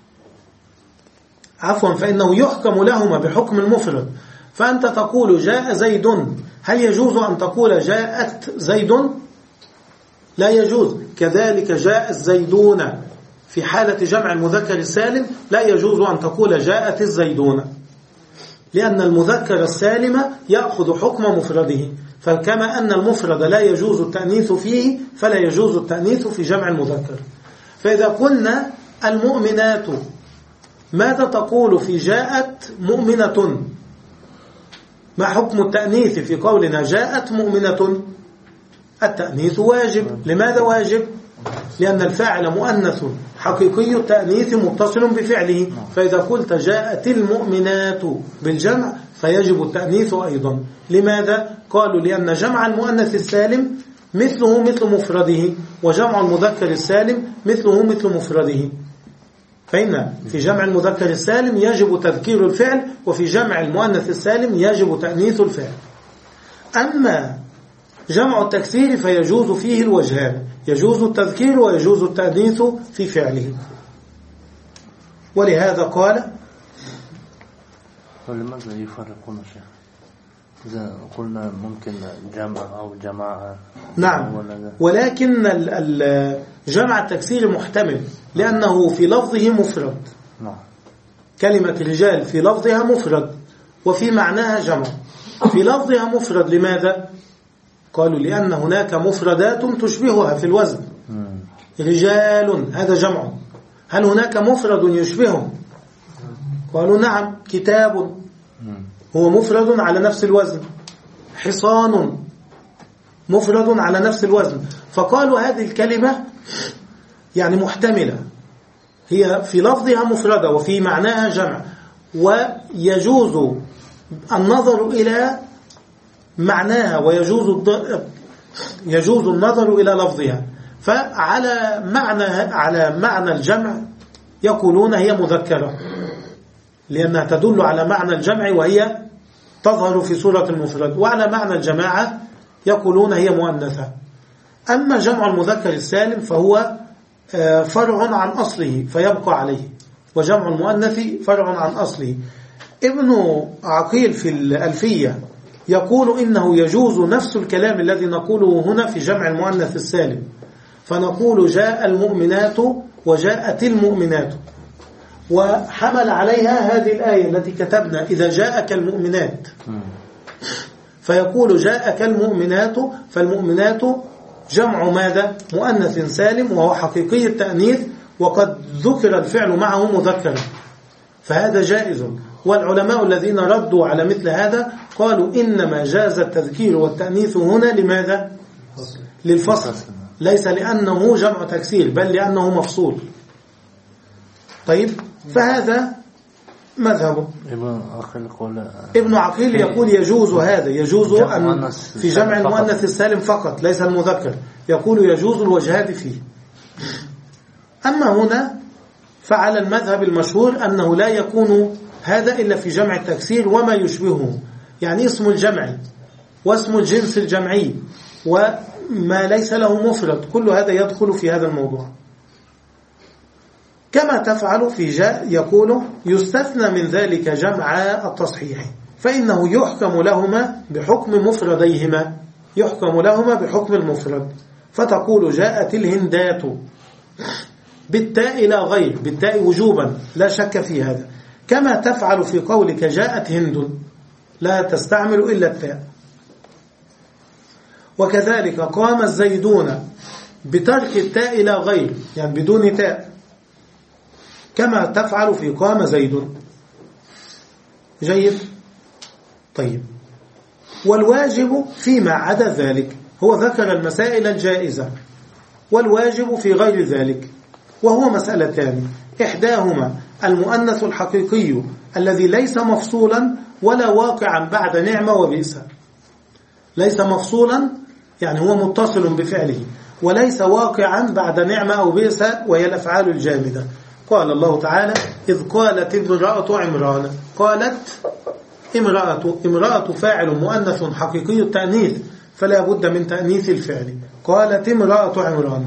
عفوا فإنه يحكم لهما بحكم المفرد. فأنت تقول جاء زيد، هل يجوز أن تقول جاءت زيد؟ لا يجوز. كذلك جاء الزيدون في حالة جمع المذكر السالم لا يجوز أن تقول جاءت الزيدون، لأن المذكر السالم يأخذ حكم مفرده، فكما أن المفرد لا يجوز التأنيث فيه فلا يجوز التأنيث في جمع المذكر. فإذا قلنا المؤمنات، ماذا تقول في جاءت مؤمنة؟ ما حكم التأنيث في قولنا جاءت مؤمنة؟ التأنيث واجب. لماذا واجب؟ لأن الفاعل مؤنث حقيقي التأنيث متصل بفعله، فإذا قلت جاءت المؤمنات بالجمع فيجب التأنيث أيضا. لماذا؟ قالوا لأن جمع المؤنث السالم مثله مثل مفرده، وجمع المذكر السالم مثله مثل مفرده. فإن في جمع المذكر السالم يجب تذكير الفعل، وفي جمع المؤنث السالم يجب تأنيث الفعل. أما جمع التكسير فيجوز فيه الوجهان، يجوز التذكير ويجوز التأنيث في فعله. ولهذا قال ولماذا يفرقون شيء؟ إذا قلنا ممكن جمع أو جماعة. نعم، ولكن جمع التكسير محتمل لأنه في لفظه مفرد. نعم. كلمة رجال في لفظها مفرد وفي معناها جمع. في لفظها مفرد لماذا؟ قالوا لأن هناك مفردات تشبهها في الوزن. رجال هذا جمع، هل هناك مفرد يشبهه؟ قالوا نعم، كتاب هو مفرد على نفس الوزن، حصان مفرد على نفس الوزن. فقالوا هذه الكلمة يعني محتملة، هي في لفظها مفردة وفي معناها جمع، ويجوز النظر إلى معناها ويجوز يجوز النظر إلى لفظها. فعلى معنى على معنى الجمع يقولون هي مذكرة لأنها تدل على معنى الجمع وهي تظهر في صورة المفرد، وعلى معنى الجماعة يقولون هي مؤنثة. أما جمع المذكر السالم فهو فرع عن أصله فيبقى عليه، وجمع المؤنث فرع عن أصله. ابن عقيل في الألفية يقول إنه يجوز نفس الكلام الذي نقوله هنا في جمع المؤنث السالم، فنقول جاء المؤمنات وجاءت المؤمنات، وحمل عليها هذه الآية التي كتبنا إذا جاءك المؤمنات، فيقول جاءك المؤمنات، فالمؤمنات جمع ماذا؟ مؤنث سالم وهو حقيقي التأنيث، وقد ذكر الفعل معه مذكرا، فهذا جائز. والعلماء الذين ردوا على مثل هذا قالوا إنما جاز التذكير والتأنيث هنا لماذا؟ للفصل، ليس لأنه جمع تكسير بل لأنه مفصول. طيب، فهذا مذهبه. ابن عقيل يقول يجوز هذا، يجوز أن في جمع المؤنث السالم فقط ليس المذكر، يقول يجوز الوجهات فيه. أما هنا فعلى المذهب المشهور أنه لا يكون هذا إلا في جمع التكسير وما يشبهه، يعني اسم الجمع واسم الجنس الجمعي وما ليس له مفرد، كل هذا يدخل في هذا الموضوع. كما تفعل في جاء يقول يستثنى من ذلك جمع التصحيح، فإنه يحكم لهما بحكم مفرديهما، يحكم لهما بحكم المفرد. فتقول جاءت الهندات بالتاء لا غير، بالتاء وجوبا لا شك في هذا، كما تفعل في قولك جاءت هند لا تستعمل إلا التاء. وكذلك قام الزيدون بترك التاء لا غير، يعني بدون تاء، كما تفعل في قام زيد. جيد. طيب، والواجب فيما عدا ذلك، هو ذكر المسائل الجائزة، والواجب في غير ذلك، وهو مسألتان، إحداهما المؤنث الحقيقي الذي ليس مفصولا ولا واقعا بعد نعمة وبئس، ليس مفصولا يعني هو متصل بفعله وليس واقعا بعد نعمة أو بئس وهي الأفعال الجامدة. قال الله تعالى إذ قالت امرأة عمران، قالت امرأة، امرأة فاعل مؤنث حقيقي التأنيث فلا بد من تأنيث الفعل. قالت امرأة عمران.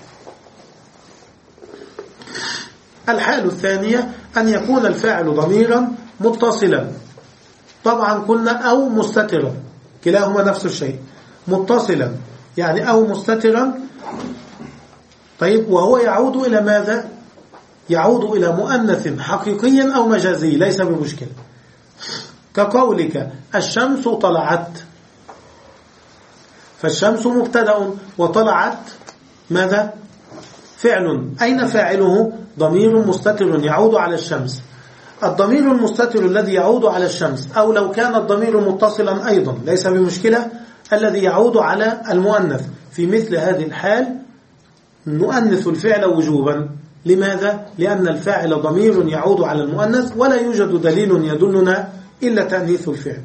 الحالة الثانية أن يكون الفاعل ضميرا متصلا، طبعا قلنا أو مستترا، كلاهما نفس الشيء، متصلا يعني أو مستترا. طيب وهو يعود إلى ماذا؟ يعود إلى مؤنث حقيقي أو مجازي ليس بمشكلة، كقولك الشمس طلعت، فالشمس مبتدأ وطلعت ماذا؟ فعل. أين فاعله؟ ضمير مستتر يعود على الشمس. الضمير المستتر الذي يعود على الشمس أو لو كان الضمير متصلا أيضا ليس بمشكلة، الذي يعود على المؤنث، في مثل هذه الحال نؤنث الفعل وجوبا. لماذا؟ لأن الفاعل ضمير يعود على المؤنث ولا يوجد دليل يدلنا إلا تأنيث الفعل.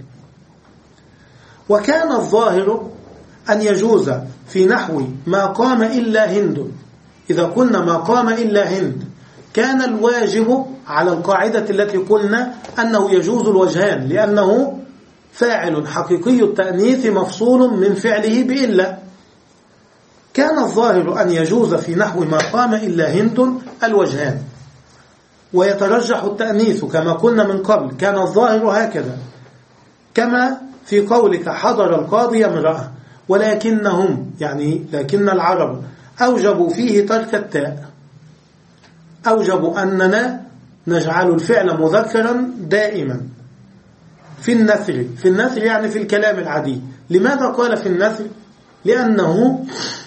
وكان الظاهر أن يجوز في نحو ما قام إلا هند. إذا قلنا ما قام إلا هند كان الواجب على القاعدة التي قلنا أنه يجوز الوجهان، لأنه فاعل حقيقي التأنيث مفصول من فعله بإلا. كان الظاهر أن يجوز في نحو ما قام إلا هند الوجهان، ويترجح التأنيث كما قلنا من قبل، كان الظاهر هكذا، كما في قولك حضر القاضي امرأة. ولكنهم يعني لكن العرب أوجبوا فيه ترك التاء، أوجبوا أننا نجعل الفعل مذكرا دائما في النثر، في النثر يعني في الكلام العادي. لماذا قال في النثر؟ لأنه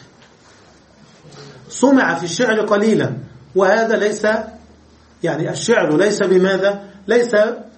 سمع في الشعر قليلا، وهذا ليس يعني الشعر ليس بماذا؟ ليس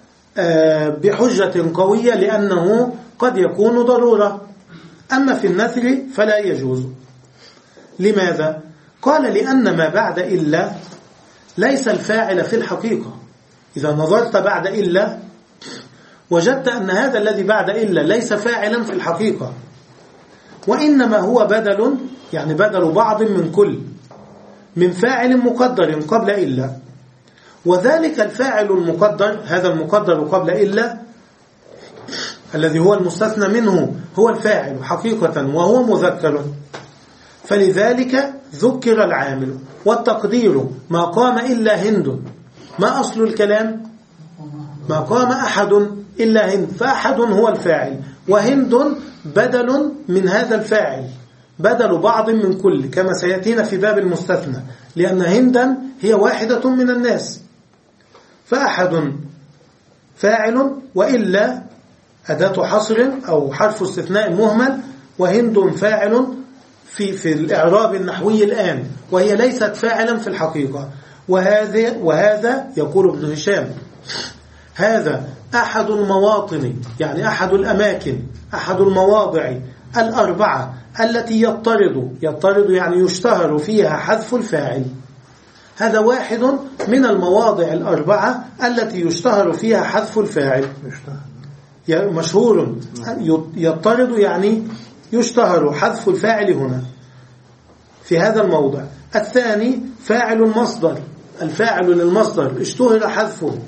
بحجة قوية، لأنه قد يكون ضرورة. أما في النثر فلا يجوز. لماذا؟ قال لأن ما بعد إلا ليس الفاعل في الحقيقة. إذا نظرت بعد إلا وجدت أن هذا الذي بعد إلا ليس فاعلا في الحقيقة، وإنما هو بدل، يعني بدل بعض من كل، من فاعل مقدر قبل إلا. وذلك الفاعل المقدر، هذا المقدر قبل إلا الذي هو المستثنى منه هو الفاعل حقيقة وهو مذكر، فلذلك ذكر العامل. والتقدير ما قام إلا هند، ما أصل الكلام؟ ما قام أحد إلا هند، فأحد هو الفاعل وهند بدل من هذا الفاعل، بدل بعض من كل، كما سيأتينا في باب المستثنى، لأن هندا هي واحدة من الناس. فأحد فاعل وإلا أداة حصر أو حرف استثناء مهمل، وهند فاعل في في الإعراب النحوي الآن، وهي ليست فاعلا في الحقيقة. وهذا وهذا يقول ابن هشام هذا أحد المواطن، يعني أحد الأماكن، أحد المواضع الأربعة التي يضطرد يضطرد يعني يشتهر فيها حذف الفاعل. هذا واحد من المواضع الأربعة التي يشتهر فيها حذف الفاعل، مشهور يضطرد يعني يشتهر حذف الفاعل هنا في هذا الموضع. الثاني فاعل المصدر، الفاعل للمصدر اشتهر حذفه.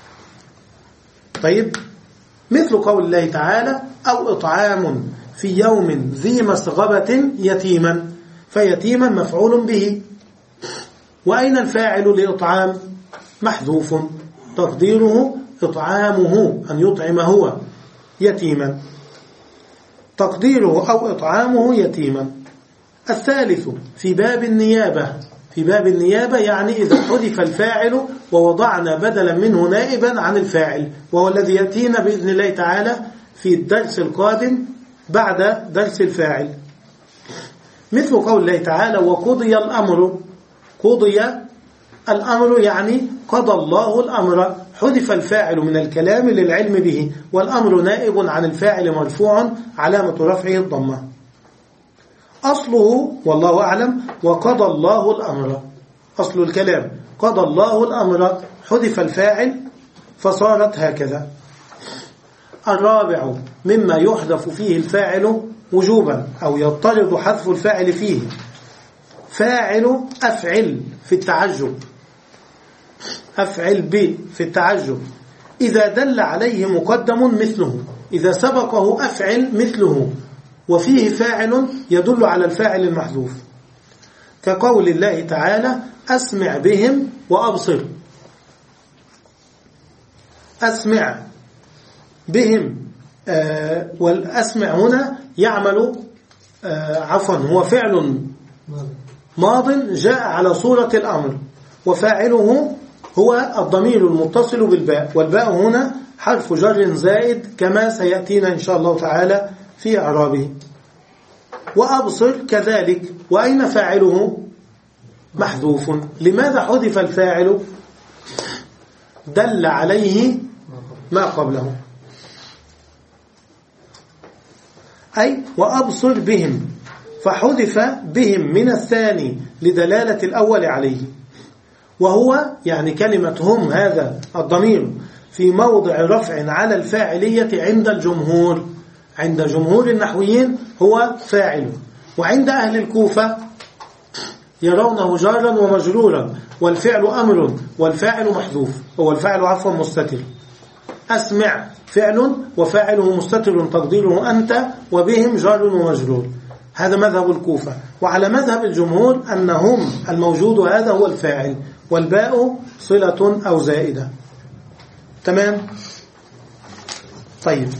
طيب مثل قول الله تعالى أو إطعام في يوم ذي مسغبة يتيما، فيتيما مفعول به. وأين الفاعل لإطعام؟ محذوف، تقديره إطعامه، أن يطعم هو يتيما، تقديره أو إطعامه يتيما. الثالث في باب النيابة، في باب النيابة يعني إذا حذف الفاعل ووضعنا بدلا منه نائبا عن الفاعل، وهو الذي يأتينا بإذن الله تعالى في الدرس القادم بعد درس الفاعل. مثل قول الله تعالى وقضي الأمر، قضي الأمر يعني قضى الله الأمر، حذف الفاعل من الكلام للعلم به، والأمر نائب عن الفاعل مرفوع علامة رفعه الضمة. أصله والله أعلم وقضى الله الأمر، أصل الكلام قضى الله الأمر، حذف الفاعل فصارت هكذا. الرابع مما يحذف فيه الفاعل وجوبا أو يضطرد حذف الفاعل فيه. فاعل أفعل في التعجب، أفعل ب في التعجب إذا دل عليه مقدم مثله، إذا سبقه أفعل مثله وفيه فاعل يدل على الفاعل المحذوف، كقول الله تعالى أسمع بهم وأبصر. أسمع بهم آه والأسمع هنا يعمل آه عفوا هو فعل ماض جاء على صورة الأمر، وفاعله هو الضمير المتصل بالباء، والباء هنا حرف جر زائد كما سيأتينا إن شاء الله تعالى في إعرابه. وأبصر كذلك، وأين فاعله؟ محذوف. لماذا حذف الفاعل؟ دل عليه ما قبله، أي وأبصر بهم، فحذف بهم من الثاني لدلالة الأول عليه، وهو يعني كلمة هم هذا الضمير في موضع رفع على الفاعلية عند الجمهور، عند جمهور النحويين هو فاعل، وعند أهل الكوفة يرونه جارا ومجرورا، والفعل أمر والفاعل محذوف، هو الفاعل عفوا مستتر. أسمع فعل وفاعله مستتر تقديره أنت، وبهم جار ومجرور، هذا مذهب الكوفة. وعلى مذهب الجمهور أنهم الموجود هذا هو الفاعل، والباء صلة أو زائدة. تمام؟ طيب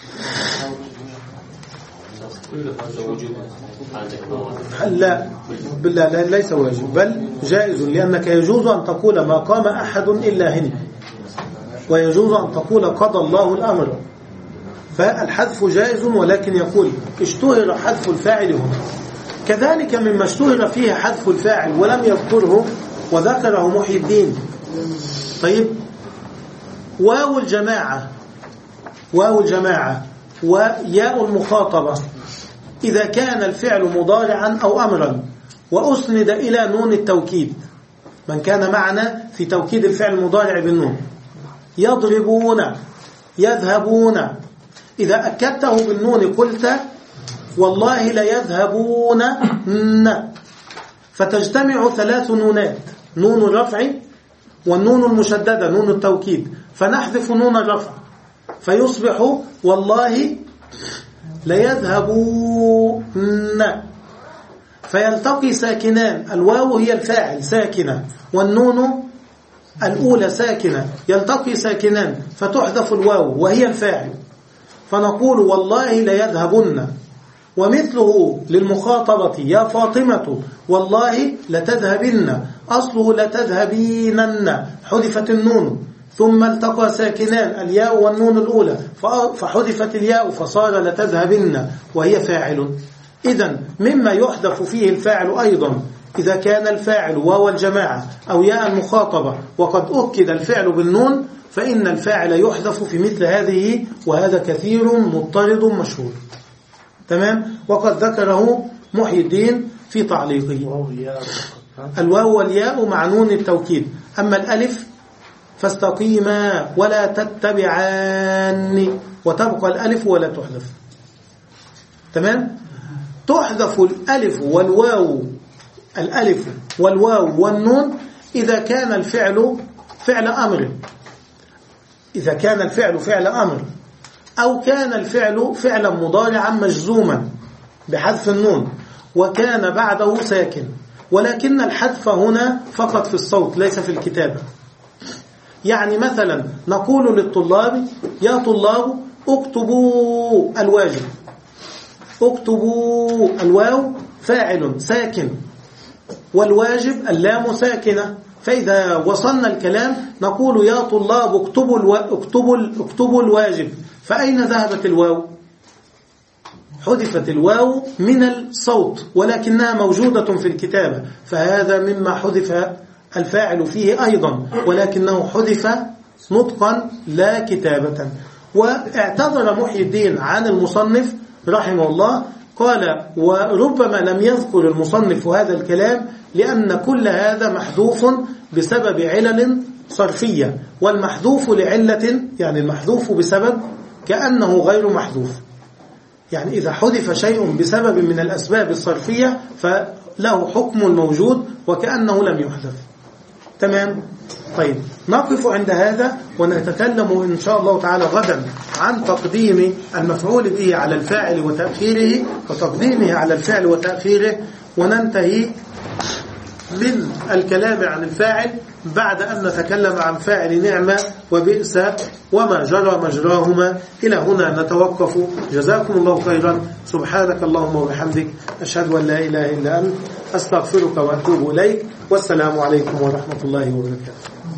لا لا لا ليس واجب، بل جائز، لأنك يجوز أن تقول ما قام أحد إلا هن، ويجوز أن تقول قضى الله الأمر، فالحذف جائز، ولكن يقول اشتهر حذف الفاعل هنا. كذلك مما اشتهر فيه حذف الفاعل ولم يذكره وذكره محي الدين، طيب واو الجماعة، واو الجماعة وياء المخاطبة إذا كان الفعل مضارعا أو أمرا وأسند إلى نون التوكيد، من كان معنا في توكيد الفعل المضارع بالنون، يضربون يذهبون، إذا أكدته بالنون قلت والله ليذهبون، فتجتمع ثلاث نونات، نون الرفع والنون المشددة نون التوكيد، فنحذف نون الرفع فيصبح والله ليذهبون، فيلتقي ساكنان، الواو هي الفاعل ساكنة والنون الأولى ساكنة، يلتقي ساكنان فتحذف الواو وهي الفاعل، فنقول والله ليذهبن. ومثله للمخاطبة يا فاطمة والله لتذهبن، أصله لتذهبينن، حذفت النون ثم التقى ساكنان الياء والنون الأولى فحذفت الياء فصار لتذهبن وهي فاعل. إذن مما يحذف فيه الفاعل أيضا إذا كان الفاعل واو الجماعة أو ياء المخاطبة وقد أكد الفعل بالنون، فإن الفاعل يحذف في مثل هذه، وهذا كثير مضطرد مشهور. تمام؟ وقد ذكره محي الدين في تعليقه. الواو والياء مع نون التوكيد، أما الألف فاستقيما ولا تتبعان، وتبقى الألف ولا تحذف. تمام؟ تحذف الألف والواو، الألف والواو والنون إذا كان الفعل فعل أمر، إذا كان الفعل فعل أمر، أو كان الفعل فعلا مضارعا مجزوما بحذف النون وكان بعده ساكن، ولكن الحذف هنا فقط في الصوت ليس في الكتابة. يعني مثلا نقول للطلاب يا طلاب اكتبوا الواجب، اكتبوا، الواو فاعل ساكن والواجب اللام ساكنة، فإذا وصلنا الكلام نقول يا طلاب اكتبوا الو... اكتبوا اكتبوا الواجب، فأين ذهبت الواو؟ حذفت الواو من الصوت ولكنها موجودة في الكتابة، فهذا مما حذف الفاعل فيه أيضا، ولكنه حذف نطقا لا كتابة. واعتذر محي الدين عن المصنف رحمه الله، قال وربما لم يذكر المصنف هذا الكلام لأن كل هذا محذوف بسبب علل صرفية، والمحذوف لعلة يعني المحذوف بسبب كأنه غير محذوف. يعني إذا حذف شيء بسبب من الأسباب الصرفية فله حكم الموجود وكأنه لم يحذف. تمام؟ طيب نقف عند هذا ونتكلم إن شاء الله تعالى غدا عن تقديم المفعول به على الفاعل وتأخيره وتقديمه على الفعل وتأخيره، وننتهي من الكلام عن الفاعل بعد أن نتكلم عن فاعل نعمة وبئس وما جرى مجراهما. إلى هنا نتوقف. جزاكم الله خيرا. سبحانك اللهم وبحمدك أشهد أن لا إله إلا أنت أستغفرك وأتوب إليك. والسلام عليكم ورحمة الله وبركاته.